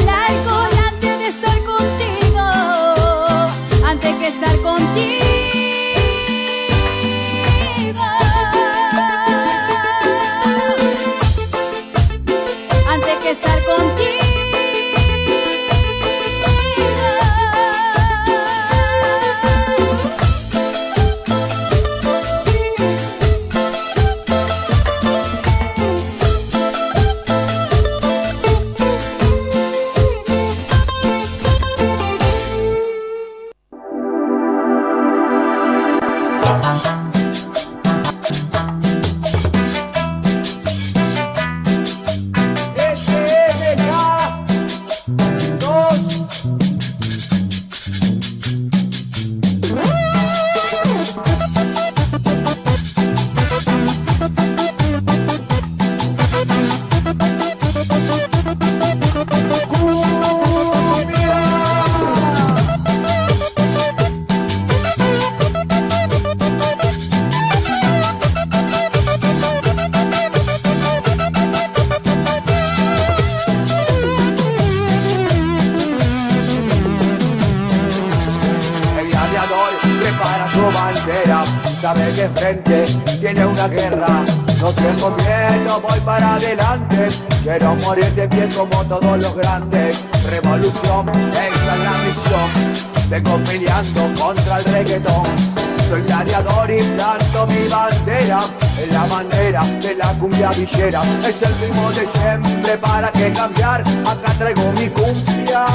Sabe que enfrente tiene una guerra. No tengo miedo, voy para adelante. Quiero morir de pie como todos los grandes. Revolución, esa es la misión. Vengo peleando contra el reggaetón. Soy gladiador y planto mi bandera. Es la bandera de la cumbia villera. Es el ritmo de siempre, ¿para qué cambiar? Acá traigo mi cumbia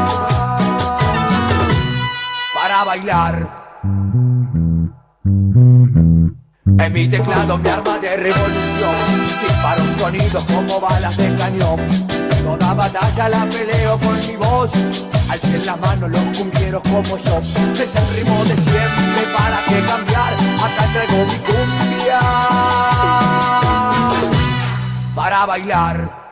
para bailar. En mi teclado mi arma de revolución. Disparo sonidos como balas de cañón. Toda batalla la peleo con mi voz. Alcen las manos los cumbieros como yo. Es el ritmo de siempre, ¿para qué cambiar? Acá traigo mi cumbia para bailar.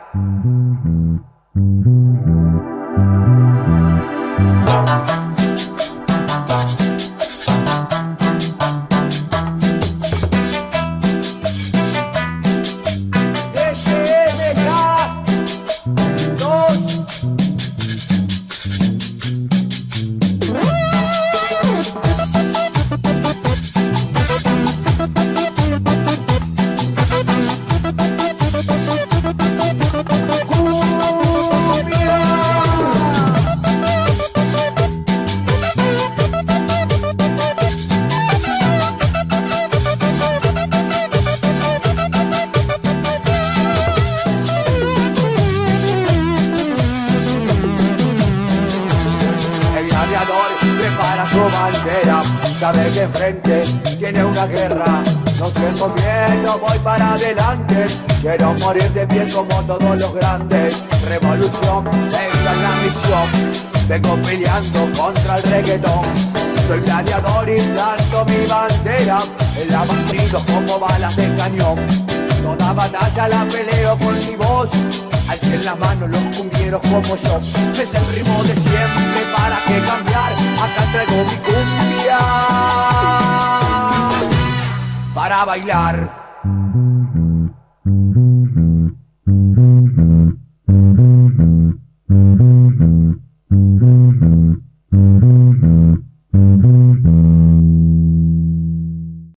Prepara su bandera, sabe que enfrente tiene una guerra. No tengo miedo, voy para adelante. Quiero morir de pie como todos los grandes. Revolución, esa es la misión. Vengo peleando contra el reggaetón. Soy gladiador y planto mi bandera. En la bandido como balas de cañón. Toda batalla la peleo con mi voz. Alcen las manos los cumbieros como yo. Es el ritmo de siempre, ¿para qué cambiar? Acá traigo mi cumbia para bailar.